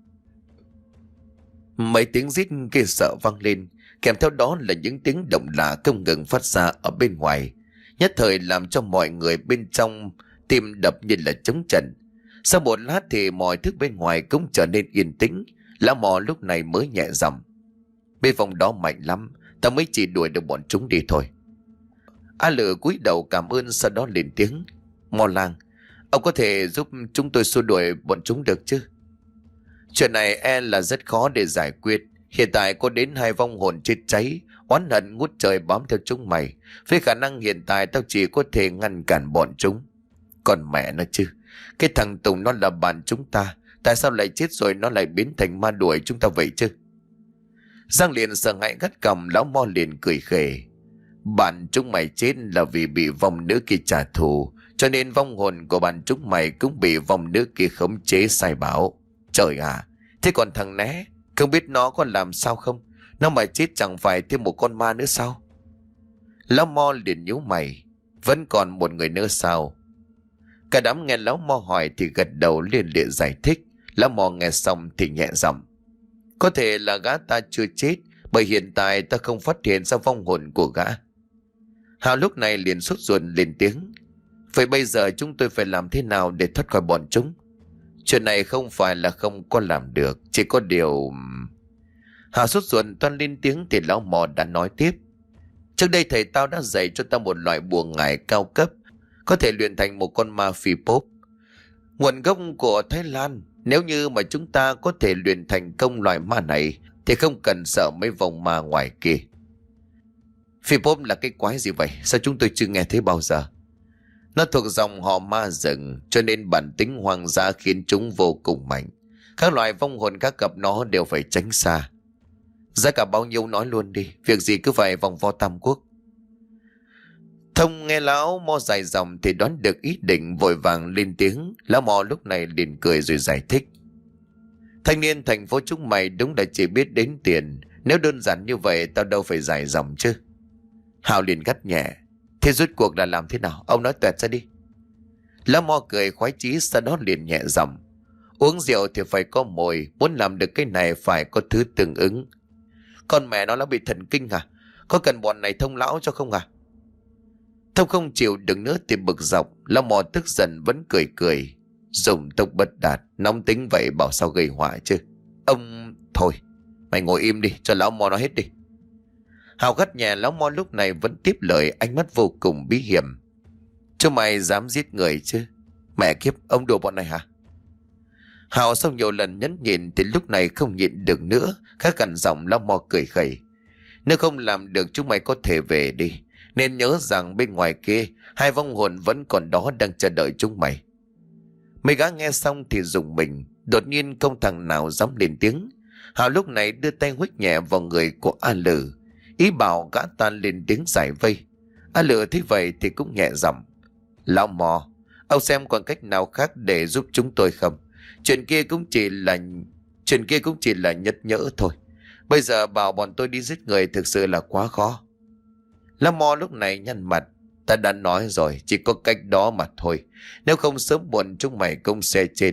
Mấy tiếng rít ghê sợ vang lên, kèm theo đó là những tiếng động lạ không ngừng phát ra ở bên ngoài, nhất thời làm cho mọi người bên trong tim đập như là trống trận. Sau một lát thì mọi thứ bên ngoài cũng trở nên yên tĩnh. Lão Mò lúc này mới nhẹ giọng. Bên phòng đó mạnh lắm, ta mới chỉ đuổi được bọn chúng đi thôi. A Lự cúi đầu cảm ơn, sau đó lên tiếng. Mò Lang, ông có thể giúp chúng tôi xua đuổi bọn chúng được chứ? Chuyện này e là rất khó để giải quyết. Hiện tại có đến hai vong hồn chết cháy, oán hận ngút trời bám theo chúng mày. Với khả năng hiện tại tao chỉ có thể ngăn cản bọn chúng. Còn mẹ nó chứ, cái thằng Tùng nó là bạn chúng ta, tại sao lại chết rồi nó lại biến thành ma đuổi chúng ta vậy chứ? Giang liền sợ hãi gắt cằm, lão Mo liền cười khề. Bạn chúng mày chết là vì bị vong nữ kia trả thù, cho nên vong hồn của bạn chúng mày cũng bị vong nữ kia khống chế sai bảo. Trời à, thế còn thằng Né, không biết nó có làm sao không? Nó mà chết chẳng phải thêm một con ma nữa sao? Lão Mo liền nhíu mày. Vẫn còn một người nữa sao? Cả đám nghe lão Mo hỏi thì gật đầu liên liệ giải thích. Lão Mo nghe xong thì nhẹ giọng. Có thể là gã ta chưa chết, bởi hiện tại ta không phát hiện ra vong hồn của gã. Hào lúc này liền sốt ruột lên tiếng. Vậy bây giờ chúng tôi phải làm thế nào để thoát khỏi bọn chúng? Chuyện này không phải là không có làm được, chỉ có điều... Hào sốt ruột toan lên tiếng thì lão Mò đã nói tiếp. Trước đây thầy tao đã dạy cho ta một loại bùa ngải cao cấp, có thể luyện thành một con ma phi pốp. Nguồn gốc của Thái Lan. Nếu như mà chúng ta có thể luyện thành công loại ma này thì không cần sợ mấy vòng ma ngoài kia. Phi pốp là cái quái gì vậy? Sao chúng tôi chưa nghe thấy bao giờ? Nó thuộc dòng họ ma rừng, cho nên bản tính hoang dã khiến chúng vô cùng mạnh. Các loại vong hồn khác gặp nó đều phải tránh xa. Giá cả bao nhiêu nói luôn đi, việc gì cứ phải vòng vo Tam Quốc. Thông nghe lão Mo dài dòng thì đoán được ý định, vội vàng lên tiếng. Lão Mo lúc này liền cười rồi giải thích. Thanh niên thành phố chúng mày đúng là chỉ biết đến tiền. Nếu đơn giản như vậy tao đâu phải dài dòng chứ. Hào liền gắt nhẹ. Thế rốt cuộc là làm thế nào? Ông nói toẹt ra đi. Lão Mo cười khoái chí, sau đó liền nhẹ giọng. Uống rượu thì phải có mồi. Muốn làm được cái này phải có thứ tương ứng. Con mẹ nó nó bị thần kinh à? Có cần bọn này thông lão cho không à? Thông không chịu đựng nữa thì bực dọc. Lão Mo tức giận vẫn cười cười. Dùng tốc bất đạt. Nóng tính vậy bảo sao gây họa chứ. Ông... Thôi mày ngồi im đi cho lão Mo nói hết đi. Hào gắt nhẹ. Lão Mo lúc này vẫn tiếp lời, ánh mắt vô cùng bí hiểm. Chúng mày dám giết người chứ? Mẹ kiếp, ông đùa bọn này hả? Hào sau nhiều lần nhẫn nhịn thì lúc này không nhịn được nữa. Khá cằn giọng. Lão Mo cười khẩy. Nếu không làm được chúng mày có thể về đi. Nên nhớ rằng bên ngoài kia hai vong hồn vẫn còn đó đang chờ đợi chúng mày. Mấy gã nghe xong thì rùng mình. Đột nhiên không thằng nào dám lên tiếng. Hào lúc này đưa tay huých nhẹ vào người của A Lử, ý bảo gã ta lên tiếng giải vây. A Lử thấy vậy thì cũng nhẹ giọng. Lão Mò, ông xem còn cách nào khác để giúp chúng tôi không? Chuyện kia cũng chỉ là Chuyện kia cũng chỉ là nhất nhỡ thôi. Bây giờ bảo bọn tôi đi giết người thực sự là quá khó. Lão Mò lúc này nhăn mặt. Ta đã nói rồi, chỉ có cách đó mà thôi. Nếu không sớm muộn chúng mày cũng sẽ chết.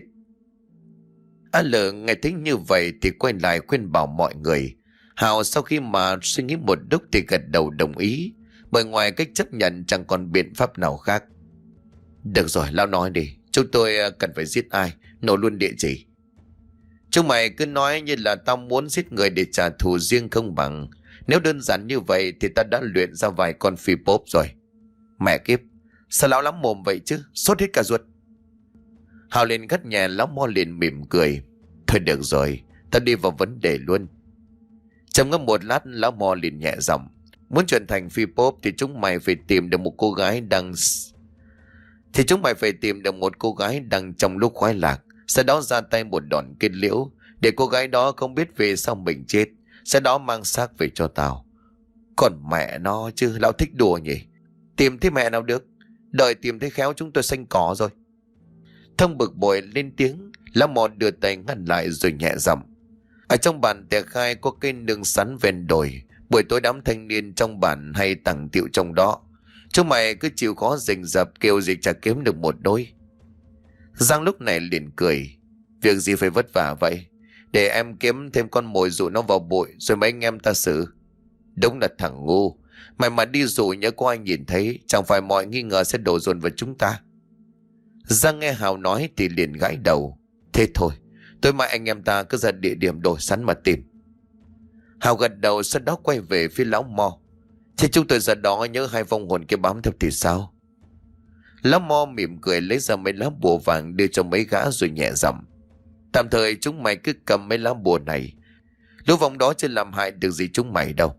A Lử nghe thấy như vậy thì quay lại khuyên bảo mọi người. Hào sau khi mà suy nghĩ một lúc thì gật đầu đồng ý. Bởi ngoài cách chấp nhận chẳng còn biện pháp nào khác. Được rồi, lão nói đi. Chúng tôi cần phải giết ai? Nổ luôn địa chỉ. Chúng mày cứ nói như là tao muốn giết người để trả thù riêng không bằng. Nếu đơn giản như vậy thì ta đã luyện ra vài con phi pốp rồi. Mẹ kiếp, sao lão lắm mồm vậy chứ? Sốt hết cả ruột. Hào liền gắt nhẹ. Lão Mo liền mỉm cười. Thôi được rồi, ta đi vào vấn đề luôn. Trầm ngâm một lát, lão Mo liền nhẹ giọng. Muốn chuyển thành phi pốp thì chúng mày phải tìm được một cô gái đang Thì chúng mày phải tìm được một cô gái đang trong lúc khoái lạc. Sau đó ra tay một đòn kết liễu. Để cô gái đó không biết về sao mình chết. Sau đó mang xác về cho tao. Còn mẹ nó chứ, lão thích đùa nhỉ. Tìm thấy mẹ nào được. Đợi tìm thấy khéo chúng tôi xanh cỏ rồi. Thông bực bội lên tiếng. Lão Mò đưa tay ngăn lại rồi nhẹ giọng. Ở trong bản tè khai có cây nương sắn ven đồi. Buổi tối đám thanh niên trong bản hay tặng tiệu trong đó. Chúng mày cứ chịu khó rình rập kêu gì chả kiếm được một đôi. Giang lúc này liền cười. Việc gì phải vất vả vậy? Để em kiếm thêm con mồi dụ nó vào bụi rồi mấy anh em ta xử. Đúng là thằng ngu. Mày mà đi dụ nhớ có ai nhìn thấy, chẳng phải mọi nghi ngờ sẽ đổ dồn vào chúng ta. Giang nghe Hào nói thì liền gãi đầu. Thế thôi, tối mai anh em ta cứ ra địa điểm đổ sắn mà tìm. Hào gật đầu, sau đó quay về phía lão Mo. Thế chúng tôi ra đó nhớ hai vong hồn kia bám theo thì sao? Lão Mo mỉm cười lấy ra mấy lá bùa vàng đưa cho mấy gã rồi nhẹ giọng. Tạm thời chúng mày cứ cầm mấy lá bùa này. Lũ vong đó chưa làm hại được gì chúng mày đâu.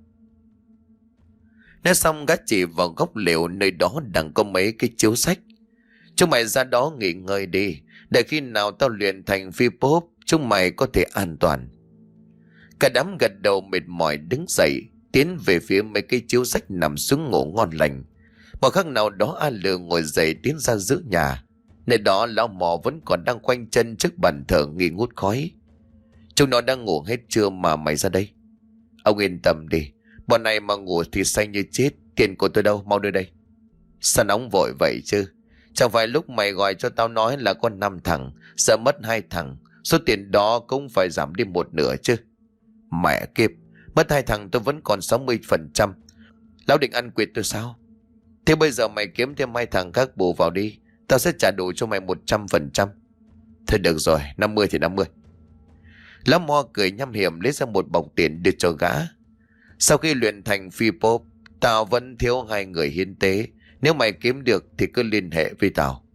Nói xong gã chỉ vào góc lều nơi đó đang có mấy cái chiếu sách. Chúng mày ra đó nghỉ ngơi đi. Để khi nào tao luyện thành phi pốp, chúng mày có thể an toàn. Cả đám gật đầu mệt mỏi đứng dậy, tiến về phía mấy cái chiếu sách nằm xuống ngủ ngon lành. Một khắc nào đó A Lử ngồi dậy tiến ra giữa nhà. Nơi đó lão Mò vẫn còn đang khoanh chân trước bàn thờ nghi ngút khói. Chúng nó đang ngủ hết trưa mà mày ra đây. Ông yên tâm đi. Bọn này mà ngủ thì say như chết. Tiền của tôi đâu, mau đưa đây. Sao nóng vội vậy chứ? Chẳng phải lúc mày gọi cho tao nói là có năm thằng, giờ mất hai thằng. Số tiền đó cũng phải giảm đi một nửa chứ. Mẹ kiếp, mất hai thằng tôi vẫn còn sáu mươi phần trăm. Lão định ăn quỵt tôi sao? Thế bây giờ mày kiếm thêm hai thằng khác bù vào đi. Tao sẽ trả đủ cho mày một trăm phần trăm. Thôi được rồi, năm mươi thì năm mươi. Lão Mo cười nham hiểm lấy ra một bọc tiền đưa cho gã. Sau khi luyện thành phi pốp, tao vẫn thiếu hai người hiến tế. Nếu mày kiếm được thì cứ liên hệ với tao.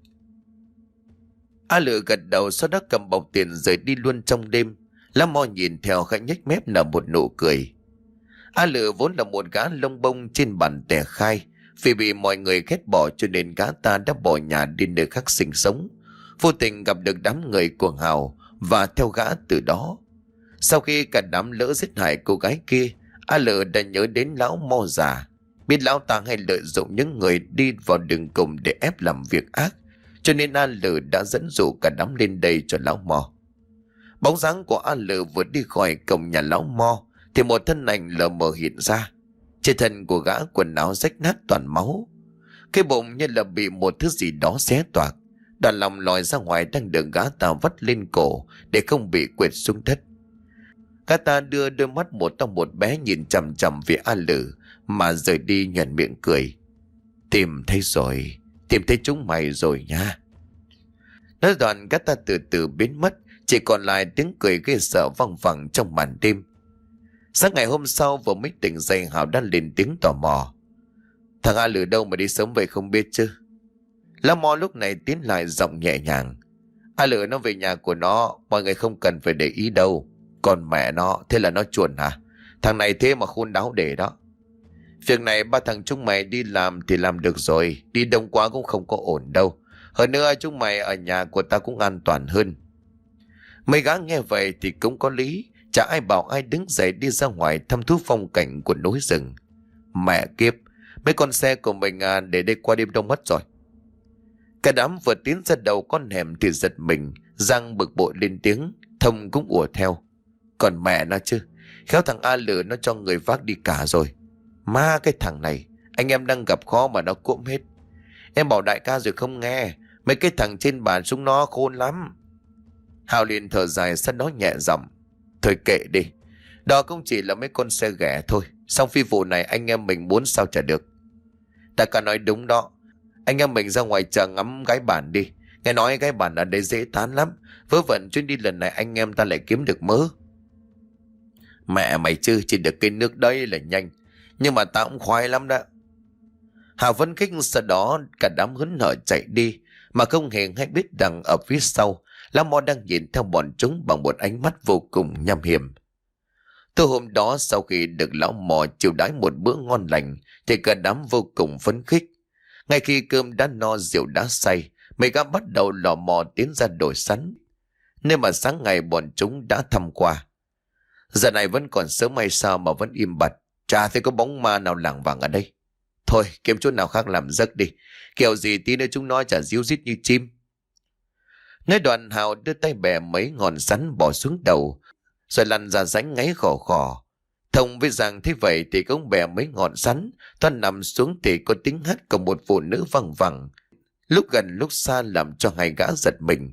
A Lử gật đầu, sau đó cầm bọc tiền rời đi luôn trong đêm. Lão Mo nhìn theo khẽ nhếch mép nở một nụ cười. A Lử vốn là một gã lông bông trên bản tẻ khai. Vì bị mọi người ghét bỏ cho nên gã ta đã bỏ nhà đi nơi khác sinh sống. Vô tình gặp được đám người của Hào và theo gã từ đó. Sau khi cả đám lỡ giết hại cô gái kia, A Lử đã nhớ đến lão Mo già. Biết lão ta hay lợi dụng những người đi vào đường cùng để ép làm việc ác, cho nên A Lử đã dẫn dụ cả đám lên đây cho lão Mo. Bóng dáng của A Lự vừa đi khỏi cổng nhà lão Mo thì một thân ảnh lờ mờ hiện ra. Trên thân của gã quần áo rách nát toàn máu, cái bụng như là bị một thứ gì đó xé toạc. Đoàn lòng lòi ra ngoài đang được gã ta vắt lên cổ để không bị quệt xuống đất. Gã ta đưa đôi mắt một trong một bé nhìn chằm chằm về A Lự mà rời đi nhoẻn miệng cười. Tìm thấy rồi, tìm thấy chúng mày rồi nha. Nói đoạn gã ta từ từ biến mất, chỉ còn lại tiếng cười ghê sợ văng vẳng trong màn đêm. Sáng ngày hôm sau vừa mới tỉnh dậy, Hảo đã lên tiếng tò mò. Thằng A Lự đâu mà đi sớm vậy không biết chứ? Lão Mo lúc này tiến lại giọng nhẹ nhàng. A Lự nó về nhà của nó, mọi người không cần phải để ý đâu. Còn mẹ nó, thế là nó chuồn hả? Thằng này thế mà khôn đáo để đó. Việc này ba thằng chúng mày đi làm thì làm được rồi, đi đông quá cũng không có ổn đâu. Hơn nữa chúng mày ở nhà của ta cũng an toàn hơn. Mấy gã nghe vậy thì cũng có lý. Chả ai bảo ai đứng dậy đi ra ngoài thăm thú phong cảnh của núi rừng. Mẹ kiếp, mấy con xe của mình à, để đây qua đêm đông mất rồi. Cả đám vừa tiến ra đầu con hẻm thì giật mình, Giang bực bội lên tiếng, Thông cũng ùa theo. Còn mẹ nó chứ, khéo thằng A Lự nó cho người vác đi cả rồi. Má cái thằng này, anh em đang gặp khó mà nó cuộm hết. Em bảo đại ca rồi không nghe, mấy cái thằng trên bàn chúng nó khôn lắm. Hào liền thở dài sắt nó nhẹ giọng. Thôi kệ đi, đó cũng chỉ là mấy con xe ghẻ thôi. Xong phi vụ này anh em mình muốn sao chả được. Đại ca nói đúng đó. Anh em mình ra ngoài chợ ngắm gái bản đi. Nghe nói gái bản ở đây dễ tán lắm. Vớ vẩn chuyến đi lần này anh em ta lại kiếm được mớ. Mẹ mày chứ, chỉ được cây nước đây là nhanh. Nhưng mà tao cũng khoái lắm đó. Hào phấn khích, sau đó cả đám hớn hở chạy đi, mà không hề hay biết rằng ở phía sau Lão Mo đang nhìn theo bọn chúng bằng một ánh mắt vô cùng nham hiểm. Từ hôm đó sau khi được Lão Mo chiêu đãi một bữa ngon lành thì cả đám vô cùng phấn khích. Ngay khi cơm đã no rượu đã say, mấy gã bắt đầu lò mò tiến ra đồi sắn, nơi mà sáng ngày bọn chúng đã thăm qua. Giờ này vẫn còn sớm hay sao mà vẫn im bặt, chả thấy có bóng ma nào lảng vảng ở đây. Thôi kiếm chỗ nào khác làm giấc đi, kiểu gì tí nữa chúng nó chả ríu rít như chim. Nói đoạn Hào đưa tay bẻ mấy ngọn sắn bỏ xuống đầu, rồi lăn ra rãnh ngáy khò khò. Thông với Giang thấy vậy thì cũng bẻ mấy ngọn sắn, toàn nằm xuống thì có tiếng hát của một phụ nữ văng vẳng, lúc gần lúc xa làm cho hai gã giật mình.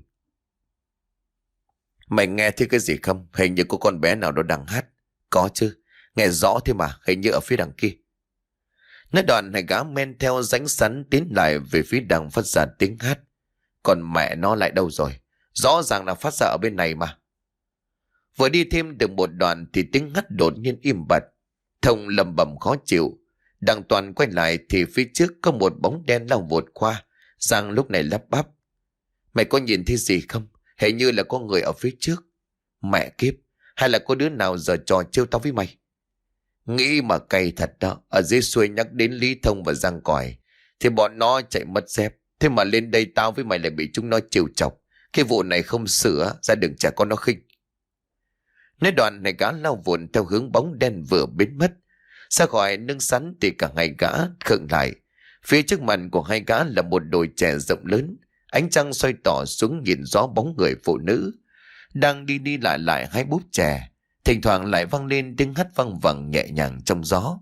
Mày nghe thấy cái gì không? Hình như có con bé nào đó đang hát. Có chứ, nghe rõ thế mà, hình như ở phía đằng kia. Nói đoạn hai gã men theo rãnh sắn tiến lại về phía đằng phát ra tiếng hát. Còn mẹ nó lại đâu rồi? Rõ ràng là phát ra ở bên này mà. Vừa đi thêm được một đoạn thì tiếng hát đột nhiên im bặt. Thông lầm bầm khó chịu. Đằng Toàn quay lại thì phía trước có một bóng đen lao vụt qua. Giang lúc này lắp bắp. Mày có nhìn thấy gì không? Hình như là có người ở phía trước. Mẹ kiếp, hay là có đứa nào giờ trò trêu tao với mày? Nghĩ mà cay thật đó. Ở dưới xuôi nhắc đến Lý Thông và Giang Còi thì bọn nó chạy mất dép. Thế mà lên đây tao với mày lại bị chúng nó trêu chọc. Cái vụ này không sửa, ra đừng trả con nó khinh. Nói đoạn này gã lao vụn theo hướng bóng đen vừa biến mất. Ra khỏi nương sắn thì cả hai gã khựng lại. Phía trước mặt của hai gã là một đồi chè rộng lớn. Ánh trăng soi tỏ xuống nhìn rõ bóng người phụ nữ đang đi đi lại lại hai búp chè. Thỉnh thoảng lại vang lên tiếng hát văng vẳng nhẹ nhàng trong gió.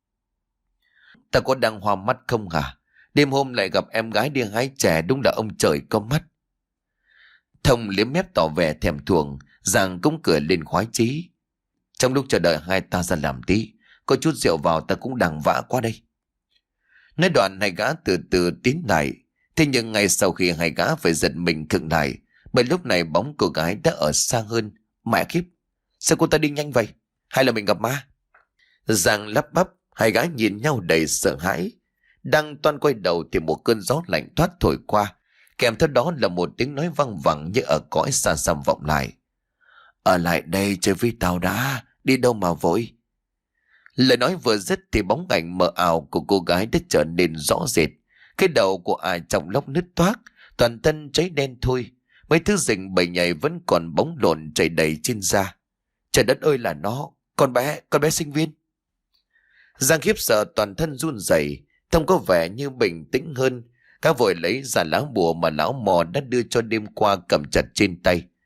Ta có đang hoa mắt không hả? Đêm hôm lại gặp em gái đi hái chè, đúng là ông trời có mắt. Thông liếm mép tỏ vẻ thèm thuồng, Giang cũng cười lên khoái chí. Trong lúc chờ đợi hai ta ra làm tí, có chút rượu vào ta cũng đằng vã qua đây. Nói đoạn hai gã từ từ tiến lại. Thế nhưng ngay sau khi hai gã phải giật mình khựng lại, bởi lúc này bóng cô gái đã ở xa hơn. Mẹ kiếp, sao cô ta đi nhanh vậy? Hay là mình gặp ma? Giang lắp bắp, hai gã nhìn nhau đầy sợ hãi. Đang toan quay đầu thì một cơn gió lạnh thoát thổi qua, kèm theo đó là một tiếng nói văng vẳng như ở cõi xa xăm vọng lại. Ở lại đây chơi với tao đã, đi đâu mà vội. Lời nói vừa dứt thì bóng ảnh mờ ảo của cô gái đã trở nên rõ rệt. Cái đầu của ả trong lóc nứt toác, toàn thân cháy đen thui. Mấy thứ rình bầy nhầy vẫn còn bóng lộn chảy đầy trên da. Trời đất ơi là nó, con bé, con bé sinh viên. Giang khiếp sợ toàn thân run rẩy. Thông có vẻ như bình tĩnh hơn. Cá vội lấy ra lá bùa mà lão mò đã đưa cho đêm qua cầm chặt trên tay.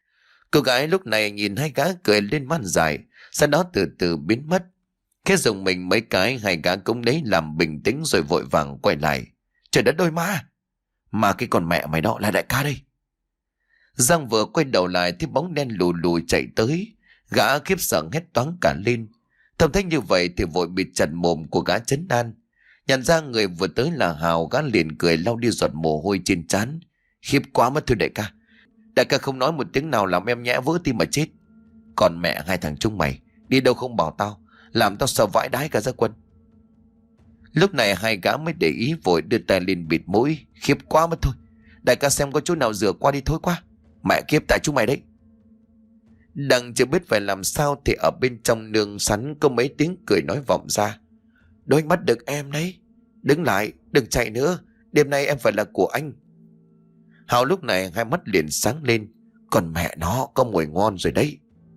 Cô gái lúc này nhìn hai gã cười lên man dài, sau đó từ từ biến mất. Khẽ dùng mình mấy cái, hai gã cũng lấy làm bình tĩnh rồi vội vàng quay lại. Trời đất ơi ma! Mà cái con mẹ mày đó là đại ca đây. Giang vừa quay đầu lại thì bóng đen lù lù chạy tới. Gã khiếp sợ hét toáng cả lên. Trông thấy như vậy thì vội bị chặn mồm của gã trấn an. Nhận ra người vừa tới là Hào, gã liền cười lau đi giọt mồ hôi trên trán. Khiếp quá mất thưa đại ca. Đại ca không nói một tiếng nào làm em nhẽ vỡ tim mà chết. Còn mẹ hai thằng chúng mày đi đâu không bảo tao, làm tao sợ vãi đái cả gia quân. Lúc này hai gã mới để ý, vội đưa tay lên bịt mũi. Khiếp quá mất thôi. Đại ca xem có chỗ nào rửa qua đi thôi quá. Mẹ kiếp tại chúng mày đấy. Đằng chưa biết phải làm sao thì ở bên trong nương sắn có mấy tiếng cười nói vọng ra. Đôi mắt được em đấy. Đứng lại, đừng chạy nữa. Đêm nay em phải là của anh. Hào lúc này hai mắt liền sáng lên. Còn mẹ nó có mùi ngon rồi đấy.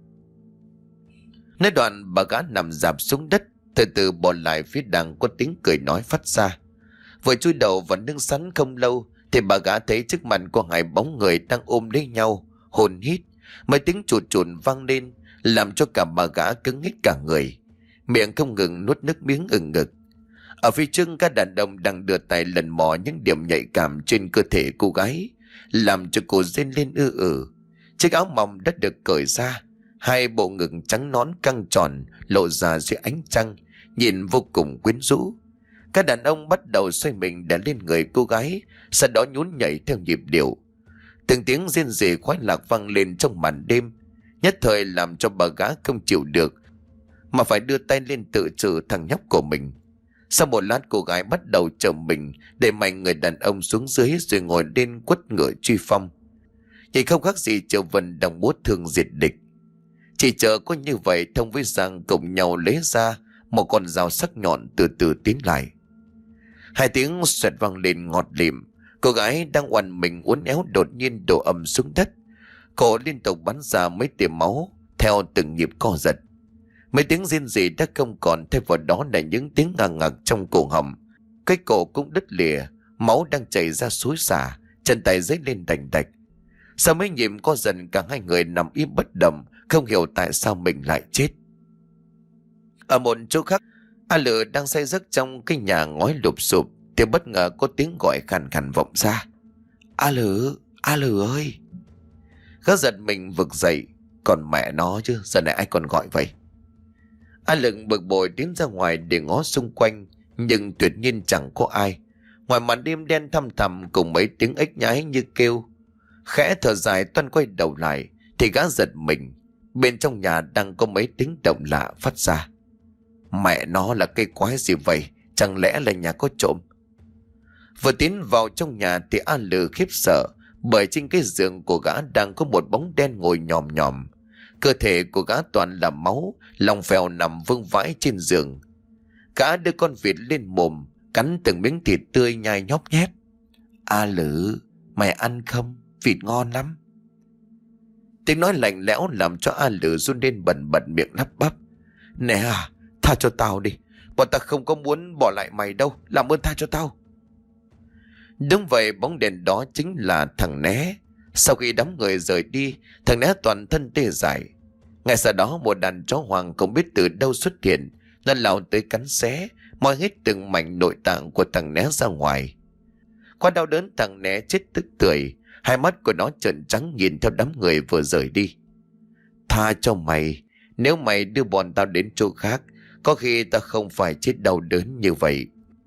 Nói đoạn bà gã nằm dạp xuống đất, từ từ bỏ lại phía đằng có tiếng cười nói phát ra. Vừa chui đầu vào nương sắn không lâu thì bà gã thấy trước mặt có hai bóng người đang ôm lấy nhau, hồn hít. Mấy tiếng chụt chụt vang lên làm cho cả bà gã cứng hết cả người, miệng không ngừng nuốt nước miếng ừng ngực. Ở phía trước các đàn ông đang đưa tay lần mò những điểm nhạy cảm trên cơ thể cô gái, làm cho cô rên lên ư ử. Chiếc áo mỏng đã được cởi ra, hai bộ ngực trắng nõn căng tròn lộ ra dưới ánh trăng, nhìn vô cùng quyến rũ. Các đàn ông bắt đầu xoay mình đè lên người cô gái, sau đó nhún nhảy theo nhịp điệu. Từng tiếng rên rỉ khoái lạc vang lên trong màn đêm, nhất thời làm cho bà gã không chịu được mà phải đưa tay lên tự trừ thằng nhóc của mình. Sau một lát cô gái bắt đầu trở mình, để mạnh người đàn ông xuống dưới rồi ngồi lên quất ngựa truy phong. Thì không khác gì Triệu Vân đang bút thương diệt địch. Chỉ chờ có như vậy, Thông với Giang cùng nhau lấy ra một con dao sắc nhọn từ từ tiến lại. Hai tiếng xoẹt vang lên ngọt lịm. Cô gái đang oằn mình uốn éo đột nhiên đổ ầm xuống đất, cổ liên tục bắn ra mấy tia máu theo từng nhịp co giật. Mấy tiếng rên rỉ đã không còn, thay vào đó là những tiếng ngà ngạc trong cổ họng. Cái cổ cũng đứt lìa, máu đang chảy ra xối xả, chân tay dấy lên đành đạch. Sau mấy nhịp co dần, cả hai người nằm im bất động, không hiểu tại sao mình lại chết. Ở một chỗ khác, A Lự đang say giấc trong cái nhà ngói lụp sụp thì bất ngờ có tiếng gọi khàn khàn vọng ra. A Lự, A Lự ơi! Gã giật mình vực dậy. Còn mẹ nó chứ, giờ này ai còn gọi vậy? A Lự bực bội tiến ra ngoài để ngó xung quanh, nhưng tuyệt nhiên chẳng có ai. Ngoài màn đêm đen thăm thẳm cùng mấy tiếng ếch nhái như kêu. Khẽ thở dài toan quay đầu lại thì gã giật mình. Bên trong nhà đang có mấy tiếng động lạ phát ra. Mẹ nó là cây quái gì vậy? Chẳng lẽ là nhà có trộm? Vừa tiến vào trong nhà thì A Lự khiếp sợ, bởi trên cái giường của gã đang có một bóng đen ngồi nhòm nhòm. Cơ thể của gã toàn là máu, lòng phèo nằm vương vãi trên giường. Gã đưa con vịt lên mồm, cắn từng miếng thịt tươi nhai nhóp nhép. A Lự, mày ăn không? Vịt ngon lắm. Tiếng nói lạnh lẽo làm cho A Lự run lên bần bật miệng lắp bắp. Nè à, tha cho tao đi. Bọn ta không có muốn bỏ lại mày đâu. Làm ơn tha cho tao. Đúng vậy, bóng đèn đó chính là thằng Né. Sau khi đám người rời đi, thằng Né toàn thân tê dại. Ngay sau đó một đàn chó hoang không biết từ đâu xuất hiện. Nó lao tới cắn xé, moi hết từng mảnh nội tạng của thằng Né ra ngoài. Qua đau đớn, thằng Né chết tức tưởi. Hai mắt của nó trợn trắng nhìn theo đám người vừa rời đi. Tha cho mày. Nếu mày đưa bọn tao đến chỗ khác, có khi tao không phải chết đau đớn như vậy.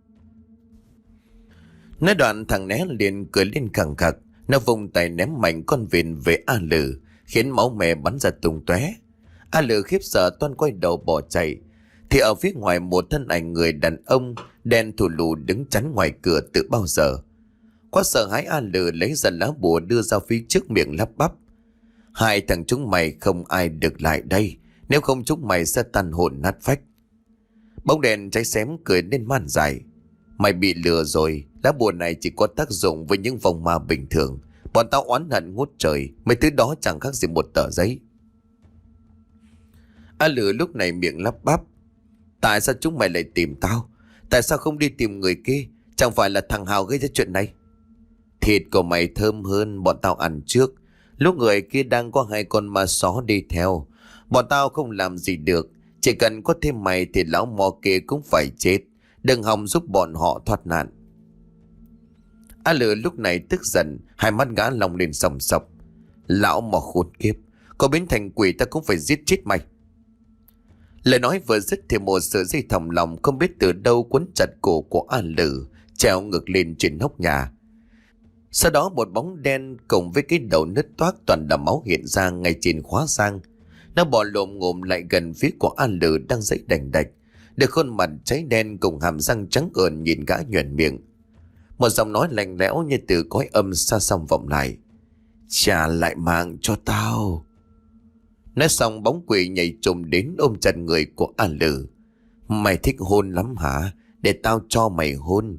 Nói đoạn thằng Né liền cười lên khẳng khặc. Nó vùng tay ném mạnh con vịt về A Lự, khiến máu me bắn ra tung tóe. A Lự khiếp sợ toan quay đầu bỏ chạy, thì ở phía ngoài một thân ảnh người đàn ông đen thù lù đứng chắn ngoài cửa từ bao giờ. Quá sợ hãi, A Lự lấy ra lá bùa đưa ra phía trước miệng lắp bắp. Hai thằng chúng mày không ai được lại đây, nếu không chúng mày sẽ tan hồn nát phách. Bóng đèn cháy xém cười lên man dài. Mày bị lừa rồi, lá bùa này chỉ có tác dụng với những vong ma bình thường. Bọn tao oán hận ngút trời, mấy thứ đó chẳng khác gì một tờ giấy. A Lự lúc này miệng lắp bắp. Tại sao chúng mày lại tìm tao? Tại sao không đi tìm người kia? Chẳng phải là thằng Hào gây ra chuyện này? Thịt của mày thơm hơn, bọn tao ăn trước. Lúc người kia đang có hai con ma só đi theo. Bọn tao không làm gì được. Chỉ cần có thêm mày thì lão mò kia cũng phải chết. Đừng hòng giúp bọn họ thoát nạn. A Lử lúc này tức giận, hai mắt gã long lên sòng sọc. Lão mò khốn kiếp, có biến thành quỷ ta cũng phải giết chết mày. Lời nói vừa dứt thì một sợi dây thòng lòng không biết từ đâu quấn chặt cổ của A Lử, treo ngược lên trên nóc nhà. Sau đó một bóng đen cùng với cái đầu nứt toác toàn là máu hiện ra ngay trên khóa sang. Nó bò lồm ngồm lại gần phía của A Lử đang dậy đành đạch, được khuôn mặt cháy đen cùng hàm răng trắng ợn nhìn gã nhoẻn miệng. Một giọng nói lạnh lẽo như từ cõi âm xa xăm vọng lại. Trả lại mạng cho tao. Nói xong bóng quỷ nhảy trùm đến ôm chặt người của A Lử. Mày thích hôn lắm hả? Để tao cho mày hôn.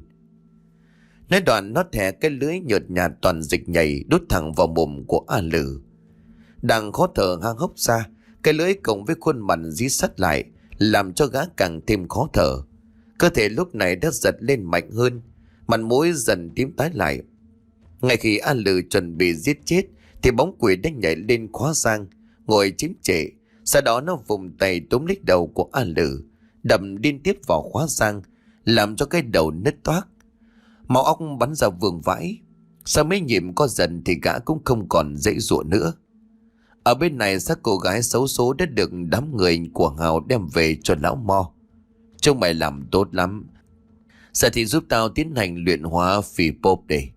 Nói đoạn nó thẻ cái lưới nhợt nhạt toàn dịch nhảy đút thẳng vào mồm của A Lử. Đang khó thở hang hốc ra, cái lưới cộng với khuôn mặt dí sắt lại làm cho gã càng thêm khó thở. Cơ thể lúc này đã giật lên mạnh hơn, mặt mũi dần tím tái lại. Ngay khi A Lử chuẩn bị giết chết thì bóng quỷ đã nhảy lên khóa sang, ngồi chiếm trệ. Sau đó nó vùng tay túm lấy đầu của A Lử, đâm liên tiếp vào khóa sang, làm cho cái đầu nứt toác. Máu óc bắn ra vương vãi. Sau mấy nhịp có dần thì gã cũng không còn dãy dụa nữa. Ở bên này xác cô gái xấu số đã được đám người của Hào đem về cho lão Mo. Trông mày làm tốt lắm. Giờ thì giúp tao tiến hành luyện hóa phi pop đây.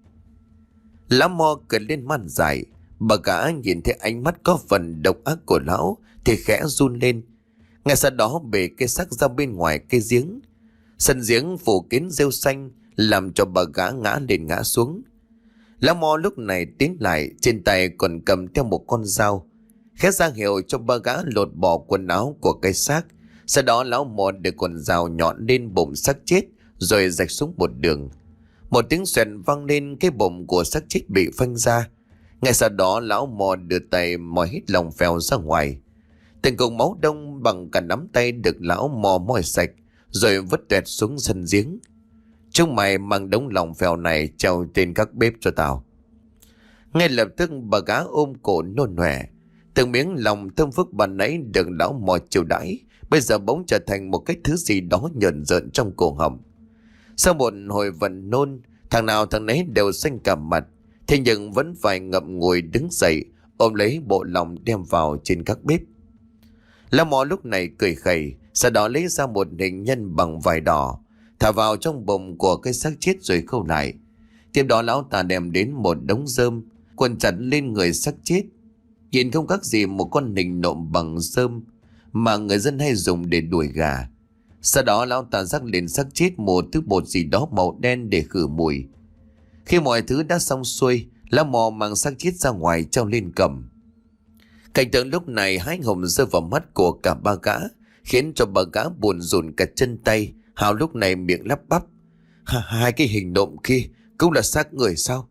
Lão Mo cười lên man dài. Bà gã nhìn thấy ánh mắt có phần độc ác của lão thì khẽ run lên. Ngay sau đó bể cái xác ra bên ngoài cái giếng. Sân giếng phủ kín rêu xanh làm cho bà gã ngã lên ngã xuống. Lão Mo lúc này tiến lại, trên tay còn cầm theo một con dao, khẽ ra hiệu cho bà gã lột bỏ quần áo của cái xác. Sau đó lão Mo để con dao nhọn lên bụng xác chết rồi rạch xuống một đường. Một tiếng xoèn vang lên, cái bụng của xác chết bị phanh ra. Ngay sau đó lão Mo đưa tay moi hết lòng phèo ra ngoài. Từng cục máu đông bằng cả nắm tay được lão Mo moi sạch rồi vứt tuẹt xuống sân giếng. Chúng mày mang đống lòng phèo này treo trên các bếp cho tao. Ngay lập tức bà gã ôm cổ nôn nòe. Từng miếng lòng thơm phức ban nãy được lão Mo chiều đãi bây giờ bỗng trở thành một cái thứ gì đó nhờn rợn trong cổ họng. Sau một hồi vận nôn, thằng nào thằng nấy đều xanh cả mặt. Thế nhưng vẫn phải ngậm ngùi đứng dậy, ôm lấy bộ lòng đem vào trên các bếp. Lão Mo lúc này cười khẩy, sau đó lấy ra một hình nhân bằng vải đỏ, thả vào trong bụng của cái xác chết rồi khâu lại. Tiếp đó lão ta đem đến một đống rơm, quần chặt lên người xác chết. Nhìn không khác gì một con nịnh nộm bằng rơm mà người dân hay dùng để đuổi gà. Sau đó lão ta rắc lên xác chết một thứ bột gì đó màu đen để khử mùi. Khi mọi thứ đã xong xuôi, lão Mo mang xác chết ra ngoài treo lên cầm. Cảnh tượng lúc này hái hùng rơi vào mắt của cả ba gã, khiến cho bà gã buồn rùn cả chân tay. Hào lúc này miệng lắp bắp. Hai cái hình nộm kia cũng là xác người sao?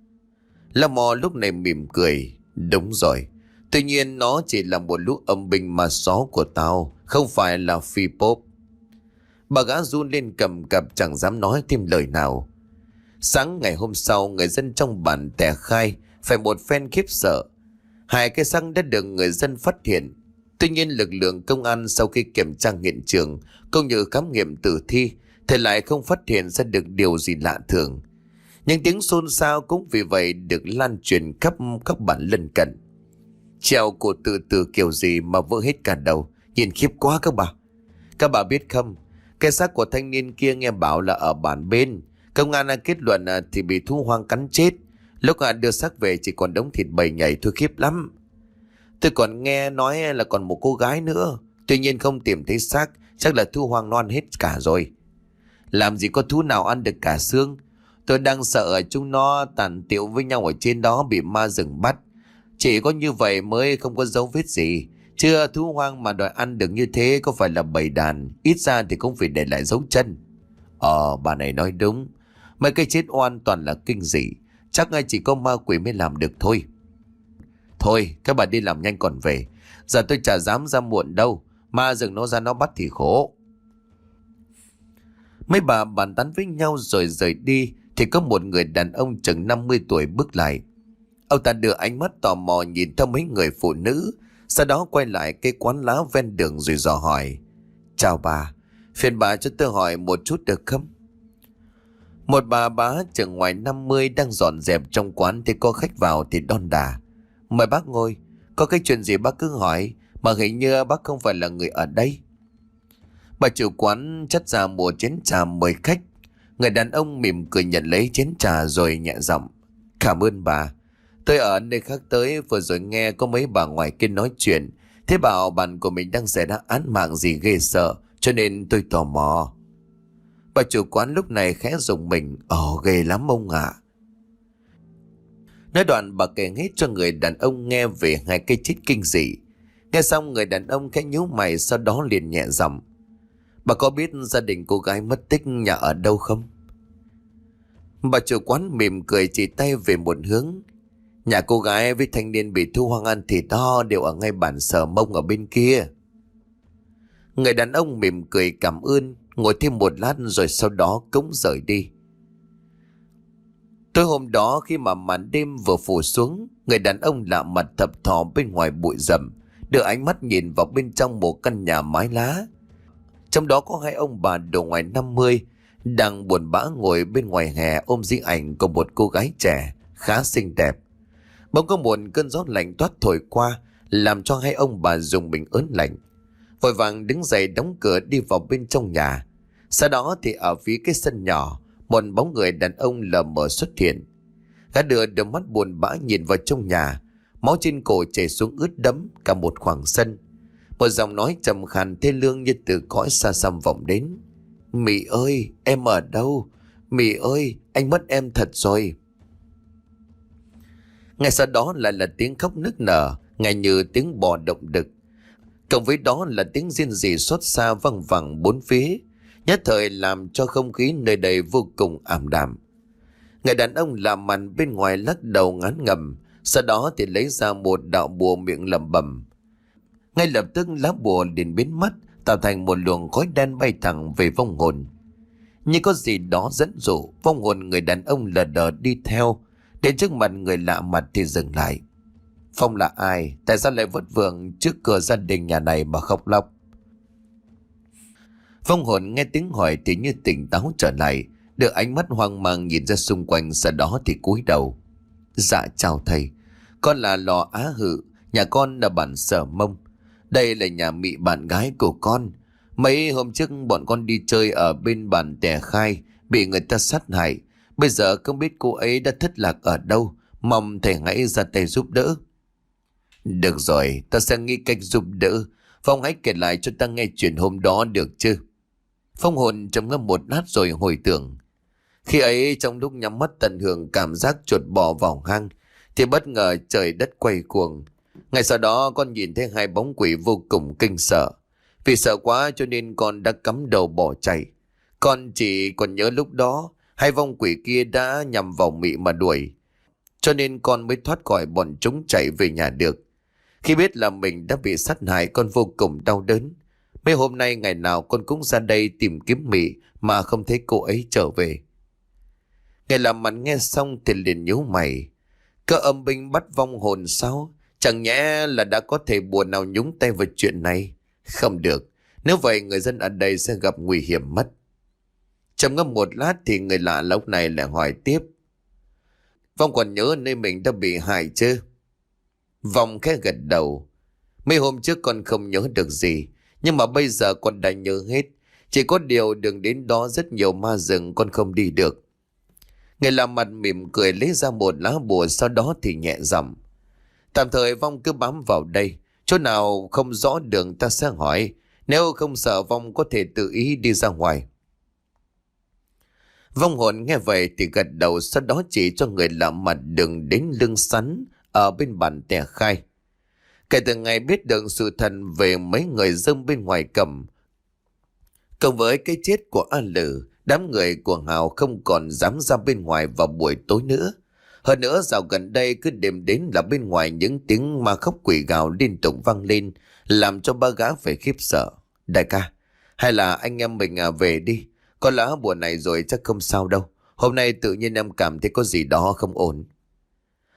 Lão Mo lúc này mỉm cười. Đúng rồi. Tuy nhiên nó chỉ là một lũ âm binh ma só của tao, không phải là phi pop. Bà gã run lên cầm cập chẳng dám nói thêm lời nào. Sáng ngày hôm sau, người dân trong bản tè khai phải một phen khiếp sợ. Hai cái xác đã được người dân phát hiện. Tuy nhiên lực lượng công an sau khi kiểm tra hiện trường cũng như khám nghiệm tử thi thì lại không phát hiện ra được điều gì lạ thường. Những tiếng xôn xao cũng vì vậy được lan truyền khắp các bản lân cận. Treo cổ tự tử kiểu gì mà vỡ hết cả đầu, nhìn khiếp quá các bà. Các bà biết không, cái xác của thanh niên kia nghe bảo là ở bản bên. Công an đã kết luận thì bị thú hoang cắn chết. Lúc à đưa xác về chỉ còn đống thịt bầy nhảy thôi, khiếp lắm. Tôi còn nghe nói là còn một cô gái nữa. Tuy nhiên không tìm thấy xác, chắc là thú hoang nó ăn hết cả rồi. Làm gì có thú nào ăn được cả xương. Tôi đang sợ chúng nó tàn tiệu với nhau ở trên đó bị ma rừng bắt. Chỉ có như vậy mới không có dấu vết gì. Chưa thú hoang mà đòi ăn được như thế có phải là bầy đàn. Ít ra thì cũng phải để lại dấu chân. Ờ, bà này nói đúng. Mấy cái chết oan toàn là kinh dị. Chắc ngay chỉ có ma quỷ mới làm được thôi. Thôi các bà đi làm nhanh còn về. Giờ tôi chả dám ra muộn đâu. Ma rừng nó ra nó bắt thì khổ. Mấy bà bàn tán với nhau rồi rời đi. Thì có một người đàn ông chừng năm mươi tuổi bước lại. Ông ta đưa ánh mắt tò mò nhìn theo mấy người phụ nữ, sau đó quay lại cái quán lá ven đường rồi dò hỏi. Chào bà, phiền bà cho tôi hỏi một chút được không? Một bà bá chừng ngoài năm mươi đang dọn dẹp trong quán thì có khách vào thì đon đả. Mời bác ngồi, có cái chuyện gì bác cứ hỏi, mà hình như bác không phải là người ở đây. Bà chủ quán chắt ra một chén trà mời khách. Người đàn ông mỉm cười nhận lấy chén trà rồi nhẹ giọng. Cảm ơn bà. Tôi ở nơi khác tới, vừa rồi nghe có mấy bà ngoài kia nói chuyện. Thế bảo bạn của mình đang xảy ra án mạng gì ghê sợ, cho nên tôi tò mò. Bà chủ quán lúc này khẽ rùng mình. Ồ, ghê lắm ông ạ. Nói đoạn bà kể hết cho người đàn ông nghe về hai cái chết kinh dị. Nghe xong người đàn ông khẽ nhíu mày, sau đó liền nhẹ giọng. Bà có biết gia đình cô gái mất tích nhà ở đâu không? Bà chủ quán mỉm cười chỉ tay về một hướng. Nhà cô gái với thanh niên bị thu hoang ăn thịt đó đều ở ngay bản Sở Mông ở bên kia. Người đàn ông mỉm cười cảm ơn, ngồi thêm một lát rồi sau đó cũng rời đi. Tối hôm đó khi mà màn đêm vừa phủ xuống, người đàn ông lạ mặt thập thò bên ngoài bụi rậm, đưa ánh mắt nhìn vào bên trong một căn nhà mái lá. Trong đó có hai ông bà độ ngoài năm mươi đang buồn bã ngồi bên ngoài hè ôm di ảnh của một cô gái trẻ khá xinh đẹp. Bỗng có một cơn gió lạnh toát thổi qua, làm cho hai ông bà rùng mình ớn lạnh. Vội vàng đứng dậy đóng cửa đi vào bên trong nhà. Sau đó thì ở phía cái sân nhỏ, một bóng người đàn ông lờ mờ xuất hiện. Gã đưa đôi mắt buồn bã nhìn vào trong nhà, máu trên cổ chảy xuống ướt đẫm cả một khoảng sân. Một giọng nói trầm khàn thê lương như từ cõi xa xăm vọng đến. Mị ơi, em ở đâu? Mị ơi, anh mất em thật rồi. Ngay sau đó lại là tiếng khóc nức nở, nghe như tiếng bò động đực. Cộng với đó là tiếng rên rỉ xót xa văng vẳng bốn phía, nhất thời làm cho không khí nơi đây vô cùng ảm đạm. Người đàn ông làm màn bên ngoài lắc đầu ngán ngẩm, sau đó thì lấy ra một đạo bùa miệng lẩm bẩm. Ngay lập tức lá bùa liền biến mất, tạo thành một luồng khói đen bay thẳng về vong hồn. Như có gì đó dẫn dụ, vong hồn người đàn ông lờ đờ đi theo, đến trước mặt người lạ mặt thì dừng lại. Phong là ai? Tại sao lại vất vưởng trước cửa gia đình nhà này mà khóc lóc? Vong hồn nghe tiếng hỏi thì như tỉnh táo trở lại, đưa ánh mắt hoang mang nhìn ra xung quanh, sau đó thì cúi đầu. Dạ chào thầy, con là Lò Á Hự, nhà con ở bản Sở Mông. Đây là nhà mị bạn gái của con. Mấy hôm trước bọn con đi chơi ở bên bản Tè Khai, bị người ta sát hại. Bây giờ không biết cô ấy đã thất lạc ở đâu, mong thầy hãy ra tay giúp đỡ. Được rồi, ta sẽ nghĩ cách giúp đỡ. Phong hãy kể lại cho ta nghe chuyện hôm đó được chứ? Phong hồn trầm ngâm một lát rồi hồi tưởng. Khi ấy trong lúc nhắm mắt tận hưởng cảm giác chuột bò vào hang, thì bất ngờ trời đất quay cuồng. Ngày sau đó con nhìn thấy hai bóng quỷ vô cùng kinh sợ. Vì sợ quá cho nên con đã cắm đầu bỏ chạy. Con chỉ còn nhớ lúc đó hai vong quỷ kia đã nhằm vào mị mà đuổi, cho nên con mới thoát khỏi bọn chúng chạy về nhà được. Khi biết là mình đã bị sát hại, con vô cùng đau đớn. Mấy hôm nay ngày nào con cũng ra đây tìm kiếm mị mà không thấy cô ấy trở về. Ngày làm mặt nghe xong thì liền nhíu mày. Cơ âm binh bắt vong hồn sao? Chẳng nhẽ là đã có thể bùa nào nhúng tay vào chuyện này? Không được, nếu vậy người dân ở đây sẽ gặp nguy hiểm mất. Trầm ngâm một lát thì người lạ lúc này lại hỏi tiếp. Vong còn nhớ nơi mình đã bị hại chứ? Vong khẽ gật đầu. Mấy hôm trước con không nhớ được gì, nhưng mà bây giờ con đã nhớ hết. Chỉ có điều đường đến đó rất nhiều ma rừng, con không đi được. Người làm mặt mỉm cười lấy ra một lá bùa, sau đó thì nhẹ giọng. Tạm thời Vong cứ bám vào đây, chỗ nào không rõ đường ta sẽ hỏi. Nếu không sợ Vong có thể tự ý đi ra ngoài. Vong hồn nghe vậy thì gật đầu, sau đó chỉ cho người lạ mặt đường đến lưng sắn ở bên bản Tè Khai. Kể từ ngày biết được sự thật về mấy người dâm bên ngoài cầm, cộng với cái chết của A Lử, đám người của Hào không còn dám ra bên ngoài vào buổi tối nữa. Hơn nữa dạo gần đây cứ đêm đến là bên ngoài những tiếng ma khóc quỷ gào liên tục vang lên, làm cho ba gã phải khiếp sợ. Đại ca, hay là anh em mình à về đi, có lá bùa này rồi chắc không sao đâu. Hôm nay tự nhiên em cảm thấy có gì đó không ổn.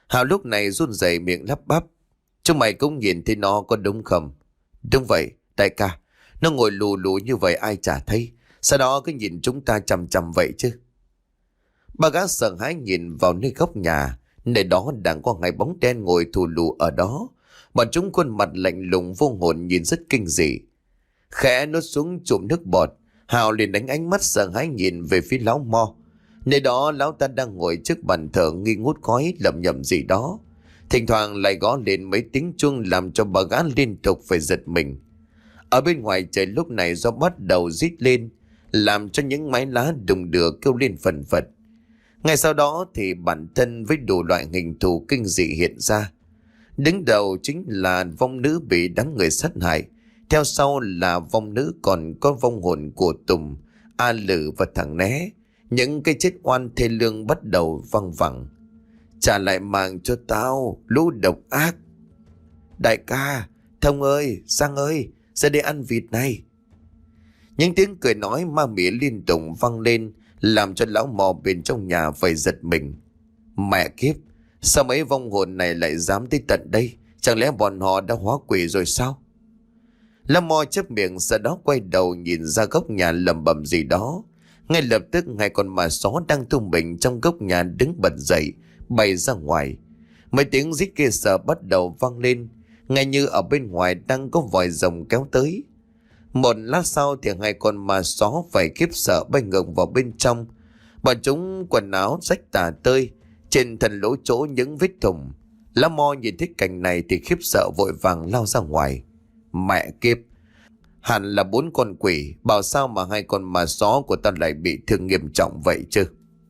Hào lúc này run rẩy miệng lắp bắp. Chúng mày cũng nhìn thấy nó có đúng không? Đúng vậy, đại ca. Nó ngồi lù lù như vậy ai chả thấy. Sau đó cứ nhìn chúng ta chằm chằm vậy chứ. Ba gã sợ hãi nhìn vào nơi góc nhà. Nơi đó đang có hai bóng đen ngồi thù lù ở đó. Bọn chúng khuôn mặt lạnh lùng vô hồn nhìn rất kinh dị. Khẽ nuốt xuống chụm nước bọt, Hào liền đánh ánh mắt sợ hãi nhìn về phía lão Mo. Nơi đó lão ta đang ngồi trước bàn thờ nghi ngút khói lẩm nhẩm gì đó. Thỉnh thoảng lại gõ lên mấy tiếng chuông làm cho bà gã liên tục phải giật mình. Ở bên ngoài trời lúc này gió bắt đầu rít lên, làm cho những mái lá đùng đưa kêu lên phần phật. Ngay sau đó thì bản thân với đủ loại hình thù kinh dị hiện ra. Đứng đầu chính là vong nữ bị đám người sát hại. Theo sau là vong nữ còn có vong hồn của Tùng, A Lử và thằng Né. Những cái chết oan thê lương bắt đầu văng vẳng. Trả lại mạng cho tao, lũ độc ác. Đại ca, Thông ơi, Sang ơi, ra đây ăn vịt này. Những tiếng cười nói ma mía liên tục vang lên, làm cho lão Mò bên trong nhà phải giật mình. Mẹ kiếp, sao mấy vong hồn này lại dám tới tận đây? Chẳng lẽ bọn họ đã hóa quỷ rồi sao? Lão Mò chép miệng, sau đó quay đầu nhìn ra góc nhà lẩm bẩm gì đó. Ngay lập tức hai con ma só đang tung mình trong góc nhà đứng bật dậy, bay ra ngoài. Mấy tiếng rít ghê sợ bắt đầu vang lên, ngay như ở bên ngoài đang có vòi rồng kéo tới. Một lát sau thì hai con ma só phải khiếp sợ bay ngược vào bên trong. Bọn chúng quần áo rách tả tơi, trên thân lỗ chỗ những vết thủng. Lá Mo nhìn thấy cảnh này thì khiếp sợ vội vàng lao ra ngoài. Mẹ kiếp, hẳn là bốn con quỷ, bảo sao mà hai con ma só của ta lại bị thương nghiêm trọng vậy chứ?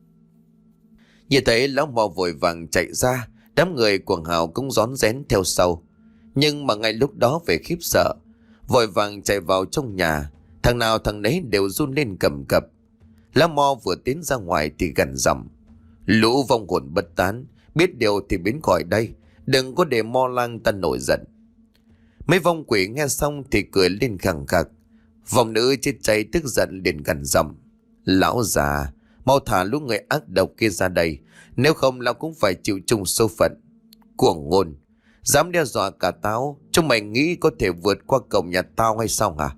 Như thế lão Mo vội vàng chạy ra, đám người của Hào cũng rón rén theo sau. Nhưng mà ngay lúc đó về khiếp sợ, vội vàng chạy vào trong nhà, thằng nào thằng nấy đều run lên cầm cập. Lão Mo vừa tiến ra ngoài thì gằn giọng: lũ vong hồn bất tán, biết điều thì biến khỏi đây, đừng có để Mo Lang ta nổi giận. Mấy vong quỷ nghe xong thì cười lên khẳng khặc. Vong nữ chết cháy tức giận liền gằn giọng: lão già, mau thả lũ người ác độc kia ra đây, nếu không lão cũng phải chịu chung số phận. Cuồng ngôn, dám đe dọa cả tao, chúng mày nghĩ có thể vượt qua cổng nhà tao hay sao hả?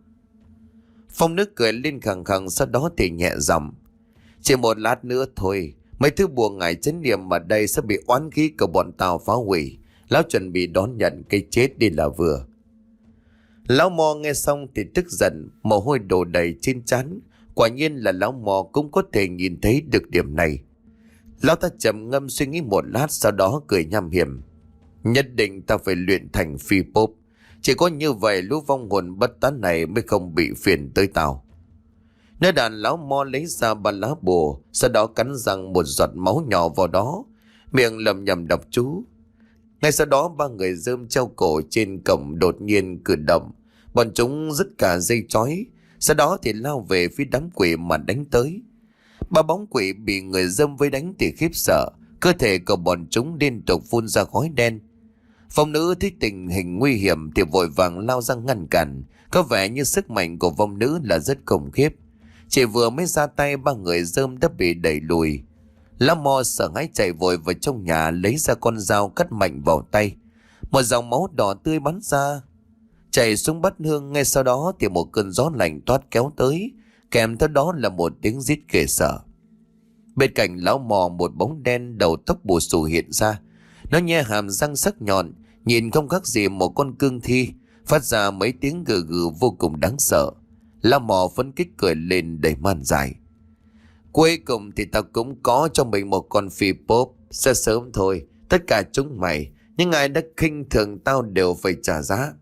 Phong nước cười lên khẳng khẳng, sau đó thì nhẹ giọng: chỉ một lát nữa thôi, mấy thứ bùa ngải chấn niệm ở đây sẽ bị oán khí của bọn tao phá hủy. Lão chuẩn bị đón nhận cái chết đi là vừa. Lão Mo nghe xong thì tức giận, mồ hôi đổ đầy trên trán. Quả nhiên là lão Mo cũng có thể nhìn thấy được điểm này. Lão ta trầm ngâm suy nghĩ một lát, sau đó cười nham hiểm: nhất định ta phải luyện thành phi bốp. Chỉ có như vậy lũ vong hồn bất tán này mới không bị phiền tới tao. Nơi đàn lão Mo lấy ra ba lá bùa, sau đó cắn răng một giọt máu nhỏ vào đó, miệng lầm nhầm đọc chú. Ngay sau đó ba người rơm treo cổ trên cổng đột nhiên cử động, bọn chúng dứt cả dây chói, sau đó thì lao về phía đám quỷ mà đánh tới. Ba bóng quỷ bị người dâm với đánh thì khiếp sợ, cơ thể của bọn chúng liên tục phun ra khói đen. Vong nữ thấy tình hình nguy hiểm thì vội vàng lao ra ngăn cản, có vẻ như sức mạnh của vong nữ là rất khủng khiếp. Chỉ vừa mới ra tay, ba người dơm đã bị đẩy lùi. Lão Mo sợ hãi chạy vội vào trong nhà, lấy ra con dao cắt mạnh vào tay. Một dòng máu đỏ tươi bắn ra, chảy xuống bát hương. Ngay sau đó thì một cơn gió lạnh toát kéo tới, kèm theo đó là một tiếng rít ghê sợ. Bên cạnh lão Mò một bóng đen đầu tóc bù xù hiện ra. Nó nhe hàm răng sắc nhọn, nhìn không khác gì một con cương thi, phát ra mấy tiếng gừ gừ vô cùng đáng sợ. Lão Mò phấn khích cười lên đầy man dại: cuối cùng thì tao cũng có cho mình một con phi bốp. Sẽ sớm thôi, tất cả chúng mày, những ai đã khinh thường tao đều phải trả giá.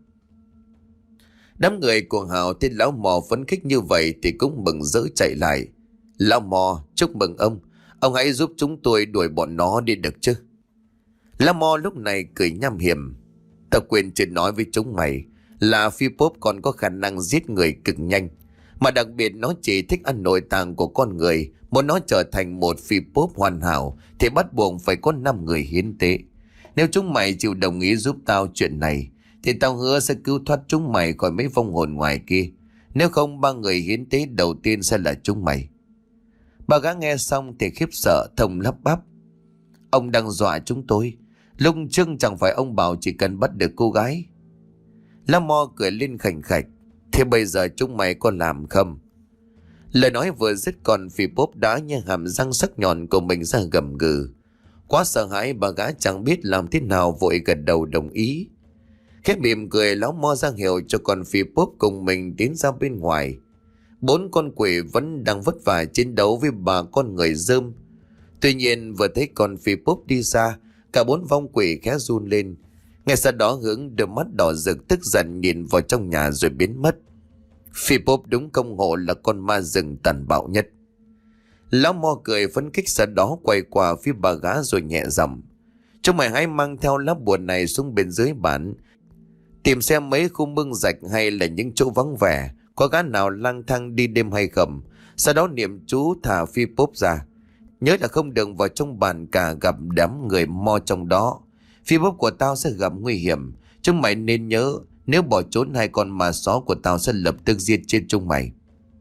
Đám người của Hào thấy lão Mò phấn khích như vậy thì cũng mừng rỡ chạy lại. Lão Mò, chúc mừng ông, ông hãy giúp chúng tôi đuổi bọn nó đi được chứ? Lão Mò lúc này cười nham hiểm: tao quên chưa nói với chúng mày là phi bốp còn có khả năng giết người cực nhanh, mà đặc biệt nó chỉ thích ăn nội tạng của con người. Muốn nó trở thành một phi bốp hoàn hảo thì bắt buộc phải có năm người hiến tế. Nếu chúng mày chịu đồng ý giúp tao chuyện này thì tao hứa sẽ cứu thoát chúng mày khỏi mấy vong hồn ngoài kia. Nếu không, ba người hiến tế đầu tiên sẽ là chúng mày. Bà gã nghe xong thì khiếp sợ, thầm lắp bắp: ông đang dọa chúng tôi. Lúc trước chẳng phải ông bảo chỉ cần bắt được cô gái. Lá Mo cười lên khành khạch. Thế bây giờ chúng mày có làm không? Lời nói vừa dứt còn Phi Bốp đã nhai hàm răng sắc nhọn của mình ra gầm gừ. Quá sợ hãi bà gã chẳng biết làm thế nào vội gật đầu đồng ý. Khẽ mỉm cười lão Mo ra hiệu cho con Phi Bốp cùng mình tiến ra bên ngoài. Bốn con quỷ vẫn đang vất vả chiến đấu với bà con người dơm. Tuy nhiên vừa thấy con Phi Bốp đi ra, cả bốn vong quỷ khẽ run lên. Ngay sau đó hướng đôi mắt đỏ rực tức giận nhìn vào trong nhà rồi biến mất. Phi Bốp đúng công hộ là con ma rừng tàn bạo nhất. Lão Mo cười phấn khích, sau đó quay qua phía bà gã rồi nhẹ giọng: chúng mày hãy mang theo lá bùa này xuống bên dưới bản, tìm xem mấy khu mương rạch hay là những chỗ vắng vẻ có gã nào lang thang đi đêm hay không. Sau đó niệm chú thả Phi Bốp ra. Nhớ là không được vào trong bản cả gặp đám người Mo trong đó. Phi Bốp của tao sẽ gặp nguy hiểm. Chúng mày nên nhớ, nếu bỏ trốn hai con ma só của tao sẽ lập tức giết chết chúng mày.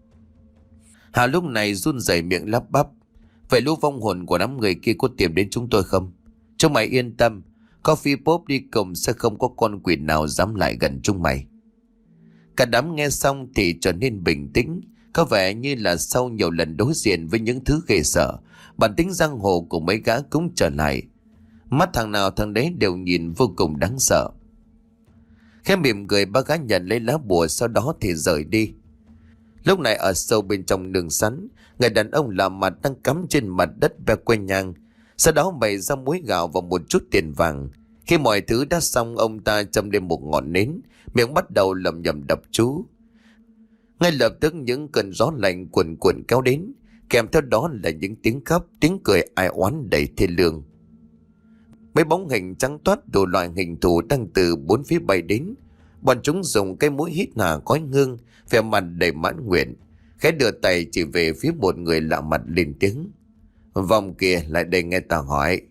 Hà lúc này run rẩy miệng lắp bắp: vậy lũ vong hồn của đám người kia có tìm đến chúng tôi không? Chúng mày yên tâm, có Phi Bốp đi cùng sẽ không có con quỷ nào dám lại gần chúng mày. Cả đám nghe xong thì trở nên bình tĩnh. Có vẻ như là sau nhiều lần đối diện với những thứ ghê sợ, bản tính giang hồ của mấy gã cũng trở lại. Mắt thằng nào thằng đấy đều nhìn vô cùng đáng sợ. Khẽ mỉm cười, ba gã nhận lấy lá bùa sau đó thì rời đi. Lúc này ở sâu bên trong nương sắn, người đàn ông lạ mặt đang cắm trên mặt đất ve que nhang. Sau đó bày ra muối gạo và một chút tiền vàng. Khi mọi thứ đã xong, ông ta châm lên một ngọn nến, miệng bắt đầu lẩm nhẩm đọc chú. Ngay lập tức những cơn gió lạnh cuồn cuộn kéo đến, kèm theo đó là những tiếng khóc, tiếng cười ai oán đầy thê lương. Mấy bóng hình trắng toát đủ loại hình thù đang từ bốn phía bay đến. Bọn chúng dùng cái mũi hít hà khói hương, vẻ mặt đầy mãn nguyện, khẽ đưa tay chỉ về phía một người lạ mặt lên tiếng: vong kia lại đây nghe ta hỏi.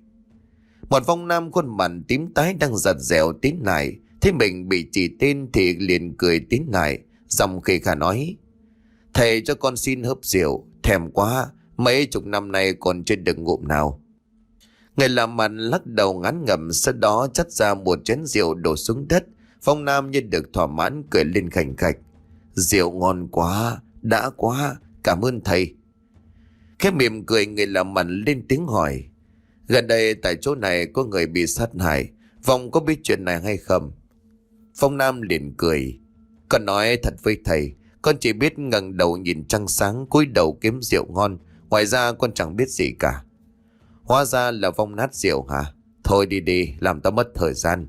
Một vong nam khuôn mặt tím tái đang giật dẻo tiến lại, thấy mình bị chỉ tên thì liền cười tiến lại, giọng khì khà nói: thầy cho con xin hớp rượu, thèm quá, mấy chục năm nay còn chưa được ngụm nào. Người làm mặt lắc đầu ngán ngẩm, sau đó chắt ra một chén rượu đổ xuống đất. Phong nam như được thỏa mãn cười lên khành khạch: rượu ngon quá, đã quá, cảm ơn thầy. Khẽ mỉm cười, người làm mặt lên tiếng hỏi: gần đây tại chỗ này có người bị sát hại, Phong có biết chuyện này hay không? Phong nam liền cười: con nói thật với thầy, con chỉ biết ngẩng đầu nhìn trăng sáng, cúi đầu kiếm rượu ngon, ngoài ra con chẳng biết gì cả. Hóa ra là Phong nát rượu hả? Thôi đi đi, làm tao mất thời gian.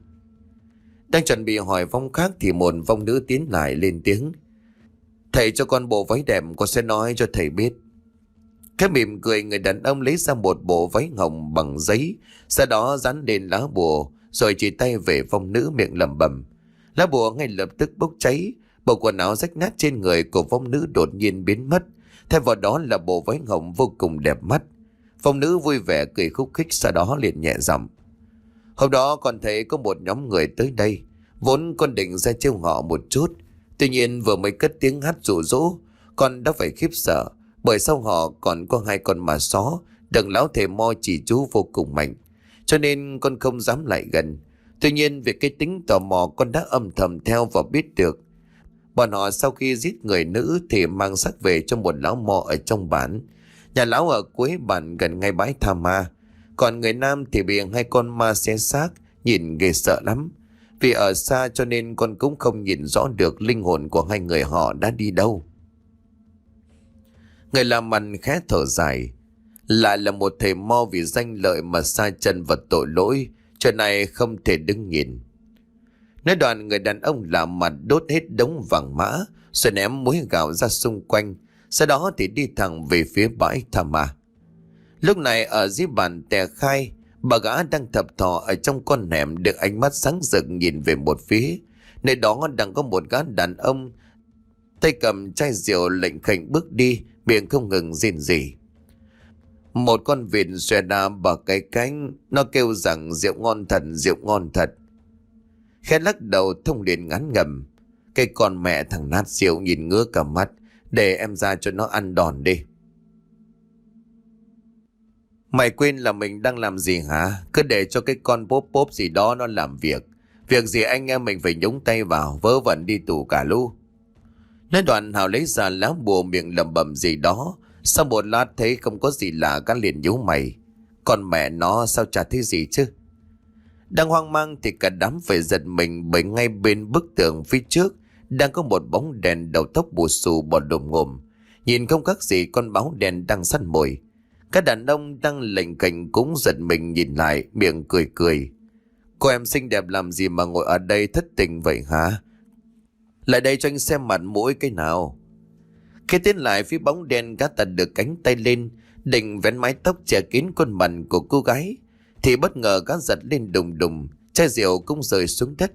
Đang chuẩn bị hỏi vong khác thì một vong nữ tiến lại lên tiếng: thầy cho con bộ váy đẹp, con sẽ nói cho thầy biết. Cái mỉm cười, người đàn ông lấy ra một bộ váy hồng bằng giấy, sau đó dán lên lá bùa, rồi chỉ tay về vong nữ miệng lẩm bẩm. Lá bùa ngay lập tức bốc cháy, bộ quần áo rách nát trên người của vong nữ đột nhiên biến mất, thay vào đó là bộ váy hồng vô cùng đẹp mắt. Vong nữ vui vẻ cười khúc khích, sau đó liền nhẹ giọng: hôm đó con thấy có một nhóm người tới đây, vốn con định ra trêu họ một chút, tuy nhiên vừa mới cất tiếng hát dụ dỗ, con đã phải khiếp sợ, bởi sau họ còn có hai con ma só đấng lão thầy Mo chỉ chú vô cùng mạnh, cho nên con không dám lại gần. Tuy nhiên vì cái tính tò mò, con đã âm thầm theo và biết được bọn họ sau khi giết người nữ thì mang xác về cho một lão Mo ở trong bản. Nhà lão ở cuối bản gần ngay bãi tha ma, còn người nam thì bị hai con ma xé xác, nhìn ghê sợ lắm. Vì ở xa cho nên con cũng không nhìn rõ được linh hồn của hai người họ đã đi đâu. Người làm mặt khẽ thở dài: lại là một thầy Mo vì danh lợi mà sa chân vào tội lỗi, chuyện này không thể đứng nhìn. Nói đoạn, người đàn ông làm mặt đốt hết đống vàng mã rồi ném muối gạo ra xung quanh, sau đó thì đi thẳng về phía bãi tha ma. Lúc này ở dưới bàn tè khai, bà gã đang thập thò ở trong con hẻm, được ánh mắt sáng rực nhìn về một phía. Nơi đó đang có một gã đàn ông tay cầm chai rượu lệnh khệnh bước đi, miệng không ngừng rên rỉ. Một con vịt xòe đà bờ cái cánh, nó kêu rằng rượu ngon thật, rượu ngon thật. Khẽ lắc đầu, thông liền ngán ngầm: cái con mẹ thằng nát rượu nhìn ngứa cả mắt, để em ra cho nó ăn đòn đi. Mày quên là mình đang làm gì hả? Cứ để cho cái con bốp bốp gì đó nó làm việc. Việc gì anh em mình phải nhúng tay vào, vớ vẩn đi tù cả lu. Nói đoạn Hào lấy ra lá bùa miệng lẩm bẩm gì đó. Sau một lát thấy không có gì lạ, gã liền nhíu mày. Còn mẹ nó sao chả thấy gì chứ? Đang hoang mang thì cả đám phải giật mình, bởi ngay bên bức tường phía trước đang có một bóng đèn đầu tóc bù xù bò đồm ngồm. Nhìn không khác gì con báo đen đang săn mồi. Các đàn ông đang lềnh cành cũng giật mình nhìn lại, miệng cười cười. Cô em xinh đẹp làm gì mà ngồi ở đây thất tình vậy hả? Lại đây cho anh xem mặt mũi cái nào. Khi tiến lại phía bóng đen, gã ta được cánh tay lên, định vén mái tóc che kín khuôn mặt của cô gái, thì bất ngờ gã giật lên đùng đùng, chai rượu cũng rơi xuống đất.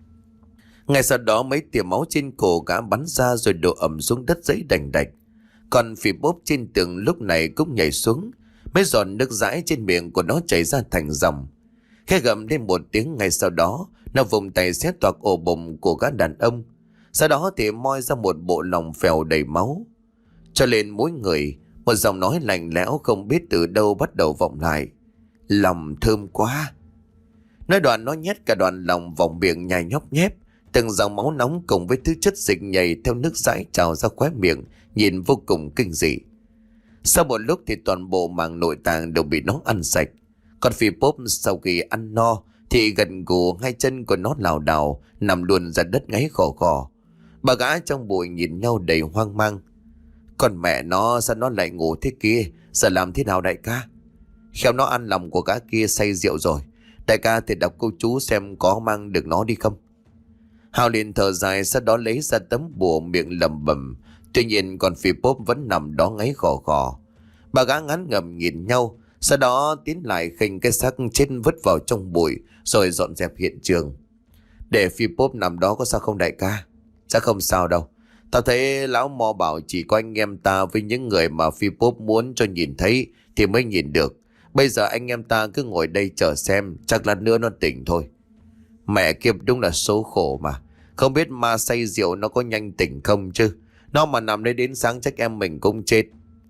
Ngay sau đó mấy tia máu trên cổ gã bắn ra rồi đổ ẩm xuống đất giấy đành đạch. Còn phì bốp trên tường lúc này cũng nhảy xuống, mấy giọt nước dãi trên miệng của nó chảy ra thành dòng. Khẽ gầm lên một tiếng, ngay sau đó nó vùng tay xé toạc ổ bụng của gã đàn ông. Sau đó thì moi ra một bộ lòng phèo đầy máu, cho lên mỗi người. Một giọng nói lạnh lẽo không biết từ đâu bắt đầu vọng lại. Lòng thơm quá. Nói đoạn nó nhét cả đoạn lòng vào miệng nhai nhóc nhép. Từng dòng máu nóng cùng với thứ chất dịch nhầy theo nước dãi trào ra khóe miệng, nhìn vô cùng kinh dị. Sau một lúc thì toàn bộ màng nội tạng đều bị nó ăn sạch. Còn phi bốp sau khi ăn no thì gần gù hai chân của nó lảo đảo nằm luôn ra đất ngáy khò khò. Bà gã trong bụi nhìn nhau đầy hoang mang. Còn mẹ nó sao nó lại ngủ thế kia? Giờ làm thế nào đại ca? Khéo nó ăn lòng của gã kia say rượu rồi. Đại ca thì đọc câu chú xem có mang được nó đi không. Hào liền thở dài, sau đó lấy ra tấm bùa miệng lẩm bẩm. Tuy nhiên còn phi bốp vẫn nằm đó ngáy khò khò. Bà gã ngán ngầm nhìn nhau, sau đó tiến lại khênh cái xác chết vứt vào trong bụi rồi dọn dẹp hiện trường. Để phi bốp nằm đó có sao không đại ca? Chắc không sao đâu. Tao thấy lão mò bảo chỉ có anh em ta với những người mà phi bốp muốn cho nhìn thấy thì mới nhìn được. Bây giờ anh em ta cứ ngồi đây chờ xem, chắc lát nữa nó tỉnh thôi. Mẹ kiếp, đúng là số khổ mà. Không biết ma say rượu nó có nhanh tỉnh không chứ. Nó mà nằm đây đến sáng chắc em mình cũng chết.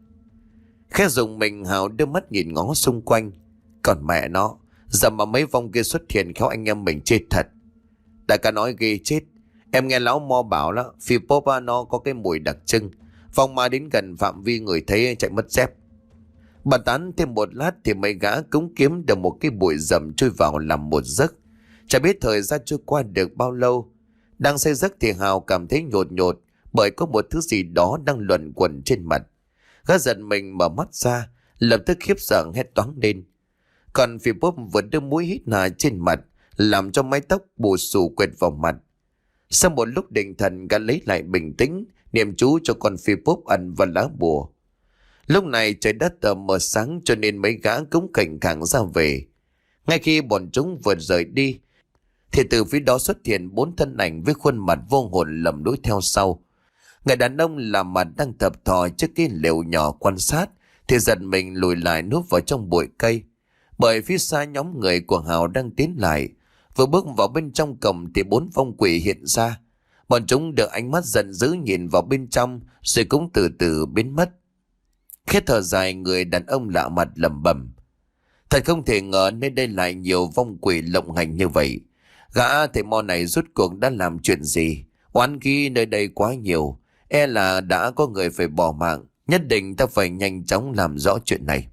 Khẽ dùng mình, Hào đưa mắt nhìn ngó xung quanh. Còn mẹ nó, giờ mà mấy vong kia xuất hiện khéo anh em mình chết thật. Đại ca nói ghê chết. Em nghe lão mo bảo đó, phi bốp nó có cái mùi đặc trưng. Vong ma đến gần phạm vi người thấy chạy mất dép. Bà tán thêm một lát thì mấy gã cũng kiếm được một cái bụi rậm chui vào làm một giấc. Chả biết thời gian trôi qua được bao lâu. Đang say giấc thì Hào cảm thấy nhột nhột, bởi có một thứ gì đó đang luẩn quẩn trên mặt. Gã giật mình mở mắt ra, lập tức khiếp sợ hét toáng lên. Còn phi bốp vừa đưa mũi hít hà trên mặt, làm cho mái tóc bù xù quệt vào mặt. Sau một lúc định thần, gã lấy lại bình tĩnh, niệm chú cho con phi bốp ăn vào lá bùa. Lúc này trời đất tờ mờ sáng, cho nên mấy gã cũng cảnh khẳng ra về. Ngay khi bọn chúng vừa rời đi thì từ phía đó xuất hiện bốn thân ảnh với khuôn mặt vô hồn lầm đuổi theo sau. Người đàn ông làm mặt đang thập thò trước cái lều nhỏ quan sát thì giật mình lùi lại núp vào trong bụi cây. Bởi phía xa nhóm người của Hào đang tiến lại. Vừa bước vào bên trong cổng thì bốn phong quỷ hiện ra. Bọn chúng được ánh mắt giận dữ nhìn vào bên trong rồi cũng từ từ biến mất. Khẽ thở dài, người đàn ông lạ mặt lẩm bẩm. Thật không thể ngờ nơi đây lại nhiều vong quỷ lộng hành như vậy. Gã thầy mo này rốt cuộc đã làm chuyện gì? Oán khí nơi đây quá nhiều. E là đã có người phải bỏ mạng. Nhất định ta phải nhanh chóng làm rõ chuyện này.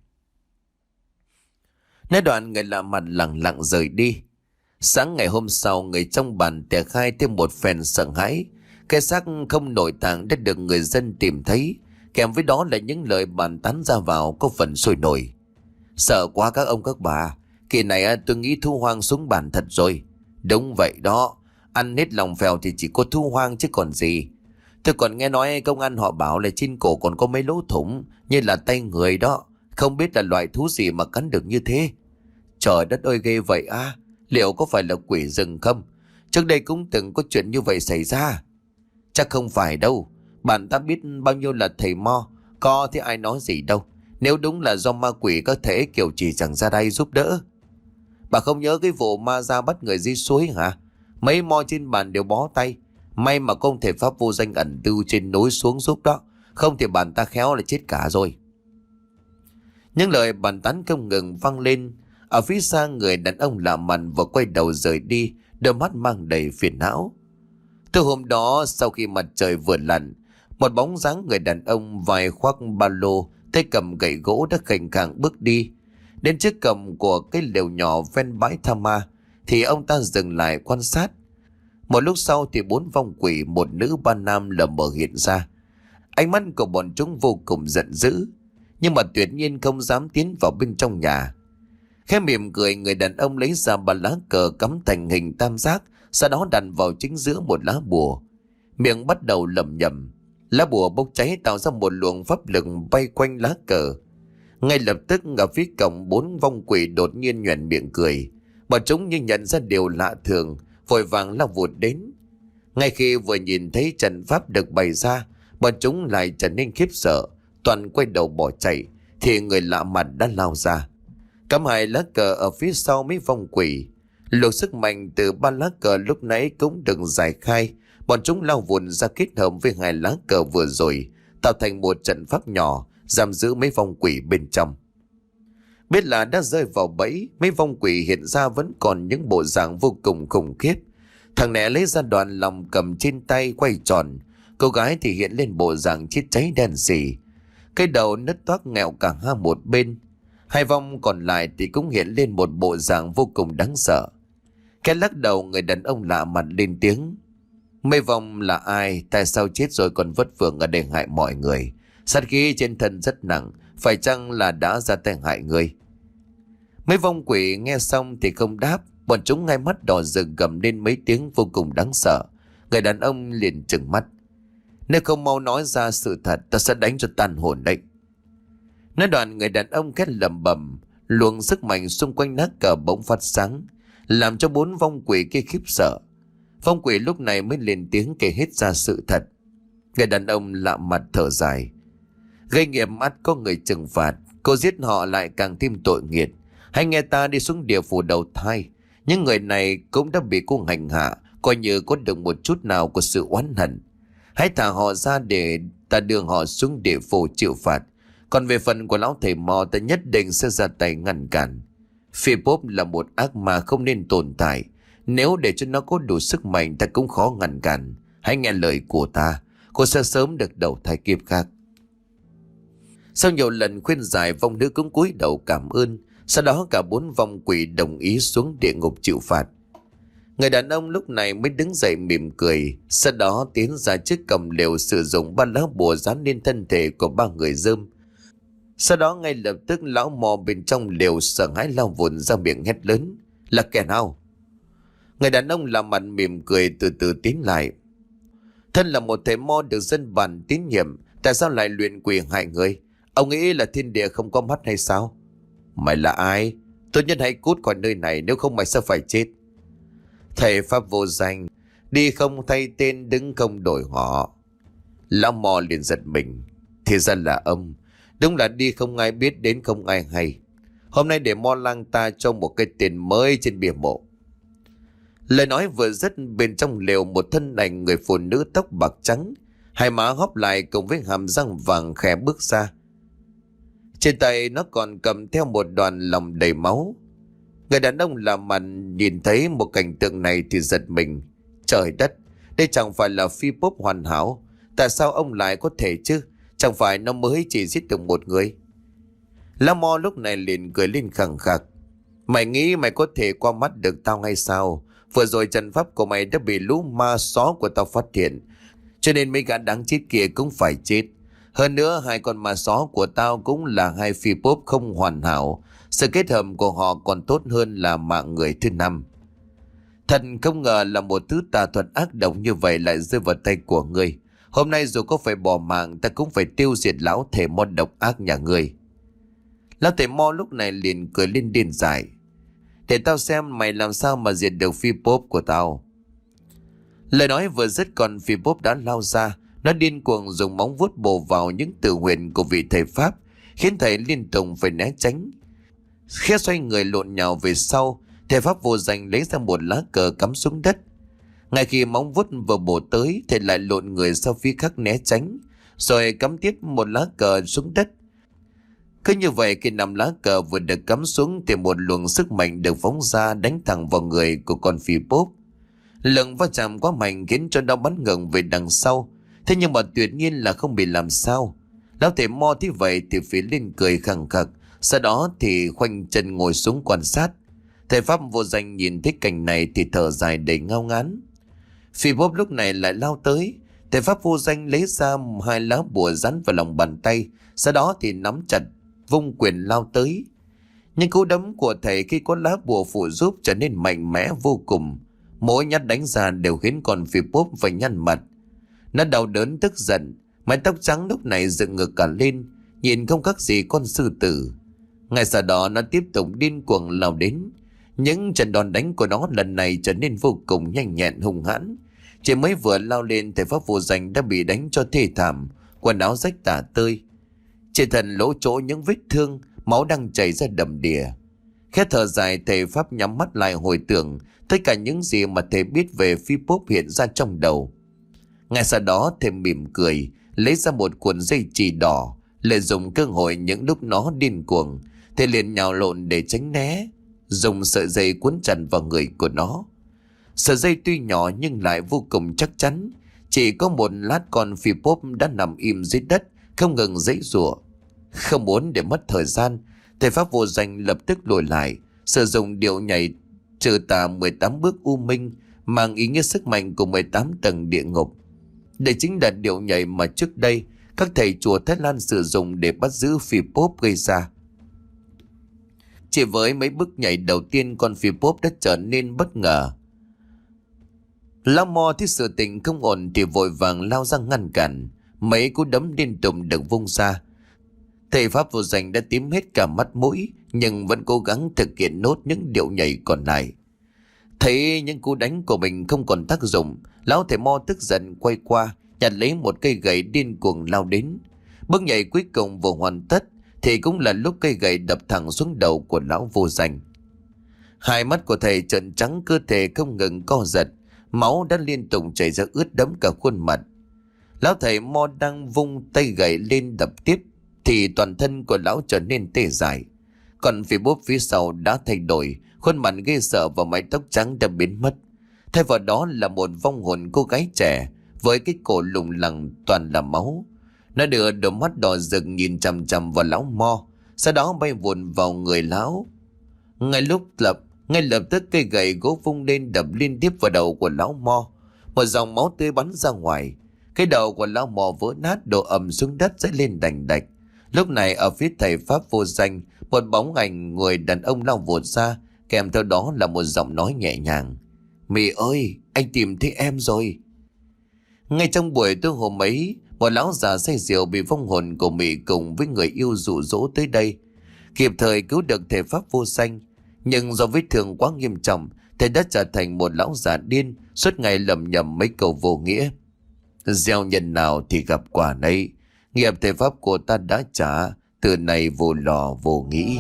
Nói đoạn người lạ mặt lặng lặng rời đi. Sáng ngày hôm sau, người trong bản tẻ khai thêm một phen sợ hãi. Cái xác không nội tạng đã được người dân tìm thấy. Kèm với đó là những lời bàn tán ra vào có phần sôi nổi. Sợ quá các ông các bà. Kỳ này tôi nghĩ thu hoang xuống bản thật rồi. Đúng vậy đó. Ăn hết lòng phèo thì chỉ có thu hoang chứ còn gì. Tôi còn nghe nói công an họ bảo là trên cổ còn có mấy lỗ thủng như là tay người đó. Không biết là loại thú gì mà cắn được như thế. Trời đất ơi, ghê vậy à. Liệu có phải là quỷ rừng không? Trước đây cũng từng có chuyện như vậy xảy ra. Chắc không phải đâu. Bạn ta biết bao nhiêu là thầy mo. Có thì ai nói gì đâu. Nếu đúng là do ma quỷ có thể kiểu chỉ chẳng ra đây giúp đỡ. Bà không nhớ cái vụ ma ra bắt người dưới suối hả? Mấy mo trên bàn đều bó tay. May mà không thể pháp vô danh ẩn tư trên núi xuống giúp đó. Không thì bàn ta khéo là chết cả rồi. Những lời bàn tán không ngừng vang lên. Ở phía xa, người đàn ông lạ mặt vừa quay đầu rời đi, đôi mắt mang đầy phiền não. Từ hôm đó, sau khi mặt trời vừa lặn, một bóng dáng người đàn ông vai khoác ba lô, tay cầm gậy gỗ đã khệnh khạng bước đi. Đến trước cổng của cái lều nhỏ ven bãi tha ma thì ông ta dừng lại quan sát. Một lúc sau thì bốn vong quỷ, một nữ ba nam lờ mờ hiện ra. Ánh mắt của bọn chúng vô cùng giận dữ, nhưng mà tuyệt nhiên không dám tiến vào bên trong nhà. Khẽ mỉm cười, người đàn ông lấy ra ba lá cờ cắm thành hình tam giác, sau đó đặt vào chính giữa một lá bùa. Miệng bắt đầu lẩm nhẩm. Lá bùa bốc cháy tạo ra một luồng pháp lực bay quanh lá cờ. Ngay lập tức ở phía cổng, bốn vong quỷ đột nhiên nhoẻn miệng cười. Bọn chúng như nhận ra điều lạ thường, vội vàng lao vụt đến. Ngay khi vừa nhìn thấy trận pháp được bày ra, bọn chúng lại trở nên khiếp sợ, toàn quay đầu bỏ chạy, thì người lạ mặt đã lao ra, cắm hai lá cờ ở phía sau mấy vong quỷ. Luồng sức mạnh từ ba lá cờ lúc nãy cũng được giải khai, bọn chúng lao vụn ra kết hợp với hai lá cờ vừa rồi, tạo thành một trận pháp nhỏ giam giữ mấy vong quỷ bên trong. Biết là đã rơi vào bẫy, mấy vong quỷ hiện ra vẫn còn những bộ dạng vô cùng khủng khiếp. Thằng này lấy ra đoàn lòng cầm trên tay quay tròn, cô gái thì hiện lên bộ dạng chết cháy đen sì, cái đầu nứt toác nghẹo cả hai một bên. Hai vong còn lại thì cũng hiện lên một bộ dạng vô cùng đáng sợ. Cái lắc đầu, người đàn ông lạ mặt lên tiếng. Mấy vong là ai? Tại sao chết rồi còn vất vưởng ở đây hại mọi người? Sát khí trên thân rất nặng, phải chăng là đã ra tay hại người? Mấy vong quỷ nghe xong thì không đáp, bọn chúng ngay mắt đỏ rực gầm lên mấy tiếng vô cùng đáng sợ. Người đàn ông liền trừng mắt. Nếu không mau nói ra sự thật, ta sẽ đánh cho tan hồn đấy. Nói đoạn, người đàn ông khét lẩm bẩm, luồng sức mạnh xung quanh lá cờ bỗng phát sáng, làm cho bốn vong quỷ kia khiếp sợ. Vong quỷ lúc này mới lên tiếng kể hết ra sự thật. Người đàn ông lạ mặt thở dài. Gây nghiệp ắt có người trừng phạt, cô giết họ lại càng thêm tội nghiệt. Hãy nghe ta đi xuống địa phủ đầu thai. Những người này cũng đã bị cô hành hạ, coi như có được một chút nào của sự oán hận. Hãy thả họ ra để ta đưa họ xuống địa phủ chịu phạt. Còn về phần của lão thầy mò, ta nhất định sẽ ra tay ngăn cản. Phi Bốp là một ác ma không nên tồn tại. Nếu để cho nó có đủ sức mạnh, ta cũng khó ngăn cản. Hãy nghe lời của ta, cô sẽ sớm được đầu thai kiếp khác. Sau nhiều lần khuyên giải, vong nữ cũng cúi đầu cảm ơn. Sau đó cả bốn vong quỷ đồng ý xuống địa ngục chịu phạt. Người đàn ông lúc này mới đứng dậy mỉm cười, sau đó tiến ra trước cổng lều, sử dụng ba lá bùa dán lên thân thể của ba người dơm. Sau đó ngay lập tức lão mò bên trong lều sợ hãi lao vụn ra miệng hét lớn. Là kẻ nào? Người đàn ông làm mặt mỉm cười từ từ tiến lại. Thân là một thầy mo được dân bản tín nhiệm, tại sao lại luyện quỷ hại người? Ông nghĩ là thiên địa không có mắt hay sao? Mày là ai? Tốt nhất hãy cút khỏi nơi này, nếu không mày sẽ phải chết. Thầy pháp vô danh, đi không thay tên, đứng không đổi họ. Lão mò liền giật mình. Thì ra là ông. Đúng là đi không ai biết, đến không ai hay. Hôm nay để mo lang ta cho một cái tên mới trên bia mộ. Lời nói vừa dứt, bên trong lều một thân ảnh người phụ nữ tóc bạc trắng, hai má hóp lại cùng với hàm răng vàng khẽ bước ra. Trên tay nó còn cầm theo một đoàn lòng đầy máu. Người đàn ông làm mặt nhìn thấy một cảnh tượng này thì giật mình. Trời đất, đây chẳng phải là Phi Bốp hoàn hảo. Tại sao ông lại có thể chứ? Chẳng phải nó mới chỉ giết được một người? La Mo lúc này liền cười lên khẳng khặc. Mày nghĩ mày có thể qua mắt được tao hay sao? Vừa rồi trận pháp của mày đã bị lũ ma só của tao phát hiện, cho nên mấy gã đáng chết kia cũng phải chết. Hơn nữa hai con ma só của tao cũng là hai Phi Bốp không hoàn hảo. Sự kết hợp của họ còn tốt hơn là mạng người thứ năm. Thật không ngờ là một thứ tà thuật ác độc như vậy lại rơi vào tay của ngươi. Hôm nay dù có phải bỏ mạng, ta cũng phải tiêu diệt lão thể mo độc ác nhà ngươi. Lão thể mo lúc này liền cười lên điên dại. Để tao xem mày làm sao mà diệt được Phi Bốp của tao. Lời nói vừa dứt, con Phi Bốp đã lao ra. Nó điên cuồng dùng móng vuốt bổ vào những tự huyền của vị thầy Pháp, khiến thầy liên tục phải né tránh. Khẽ xoay người lộn nhào về sau, thầy Pháp vô danh lấy ra một lá cờ cắm xuống đất. Ngay khi móng vuốt vừa bổ tới, thầy lại lộn người sau phía khác né tránh, rồi cắm tiếp một lá cờ xuống đất. Cứ như vậy khi nằm lá cờ vừa được cắm xuống thì một luồng sức mạnh được phóng ra đánh thẳng vào người của con phi pốp. Lực va chạm quá mạnh khiến cho nó bắn ngược về đằng sau. Thế nhưng mà tuyệt nhiên là không bị làm sao. Lão thầy Mo thấy vậy thì phí lên cười khẳng khặc. Sau đó thì khoanh chân ngồi xuống quan sát. Thầy pháp vô danh nhìn thấy cảnh này thì thở dài đầy ngao ngán. Phi pốp lúc này lại lao tới. Thầy pháp vô danh lấy ra hai lá bùa dán vào lòng bàn tay. Sau đó thì nắm chặt vung quyền lao tới. Nhưng cú đấm của thầy khi có lá bùa phụ giúp trở nên mạnh mẽ vô cùng. Mỗi nhát đánh ra đều khiến con phi pốp phải nhăn mặt. Nó đau đớn tức giận. Mái tóc trắng lúc này dựng ngược cả lên, nhìn không khác gì con sư tử. Ngay sau đó nó tiếp tục điên cuồng lao đến. Những trận đòn đánh của nó lần này trở nên vô cùng nhanh nhẹn hung hãn. Chỉ mới vừa lao lên, thầy pháp vô danh đã bị đánh cho thê thảm, quần áo rách tả tơi. Trên thân lỗ chỗ những vết thương, máu đang chảy ra đầm đìa. Khẽ thở dài, thầy pháp nhắm mắt lại hồi tưởng tất cả những gì mà thầy biết về phi pốp hiện ra trong đầu. Ngay sau đó thầy mỉm cười, lấy ra một cuộn dây chì đỏ, lợi dụng cơ hội những lúc nó điên cuồng, thầy liền nhào lộn để tránh né, dùng sợi dây cuốn chặt vào người của nó. Sợi dây tuy nhỏ nhưng lại vô cùng chắc chắn. Chỉ có một lát con phi pốp đã nằm im dưới đất, không ngừng giãy giụa. Không muốn để mất thời gian, thầy pháp vô danh lập tức lùi lại, sử dụng điệu nhảy trừ tà mười tám bước u minh, mang ý nghĩa sức mạnh của mười tám tầng địa ngục. Đây chính là điệu nhảy mà trước đây các thầy chùa Thái Lan sử dụng để bắt giữ phi pốp gây ra. Chỉ với mấy bước nhảy đầu tiên, con phi pốp đã trở nên bất ngờ. Lão Mo thấy sự tình không ổn thì vội vàng lao ra ngăn cản. Mấy cú đấm liên tục được vung ra. Thầy pháp vô danh đã tím hết cả mắt mũi, nhưng vẫn cố gắng thực hiện nốt những điệu nhảy còn lại. Thấy những cú đánh của mình không còn tác dụng, lão thầy Mo tức giận quay qua, nhặt lấy một cây gậy điên cuồng lao đến. Bước nhảy cuối cùng vừa hoàn tất thì cũng là lúc cây gậy đập thẳng xuống đầu của lão vô danh. Hai mắt của thầy trợn trắng, cơ thể không ngừng co giật, máu đã liên tục chảy ra ướt đẫm cả khuôn mặt. Lão thầy Mo đang vung tay gậy lên đập tiếp thì toàn thân của lão trở nên tê dại. Còn phi pốp phía sau đã thay đổi, khuôn mặt ghê sợ và mái tóc trắng đã biến mất. Thay vào đó là một vong hồn cô gái trẻ với cái cổ lủng lẳng toàn là máu. Nó đưa đôi mắt đỏ rực nhìn chằm chằm vào lão Mo, sau đó bay vụn vào người lão. Ngay lúc lập, ngay lập tức cây gậy gỗ vung lên đập liên tiếp vào đầu của lão Mo. Một dòng máu tươi bắn ra ngoài. Cái đầu của lão Mo vỡ nát, đổ ầm xuống đất dãy lên đành đạch. Lúc này ở phía thầy pháp vô danh, một bóng ảnh người đàn ông lao vụt ra, kèm theo đó là một giọng nói nhẹ nhàng: "Mị ơi, anh tìm thấy em rồi." Ngay trong buổi tối hôm ấy, một lão già say rượu bị vong hồn của Mị cùng với người yêu dụ dỗ tới đây, kịp thời cứu được thầy pháp vô danh. Nhưng do vết thương quá nghiêm trọng, thầy đã trở thành một lão già điên, suốt ngày lầm nhầm mấy câu vô nghĩa. Gieo nhân nào thì gặp quả nấy, nghiệp thầy pháp của ta đã trả, từ này vô lò vô nghĩ.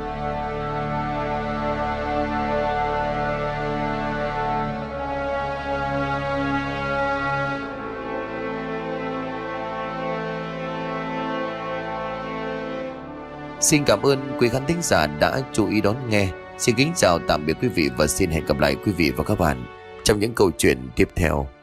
Xin cảm ơn quý khán thính giả đã chú ý đón nghe. Xin kính chào tạm biệt quý vị và xin hẹn gặp lại quý vị và các bạn trong những câu chuyện tiếp theo.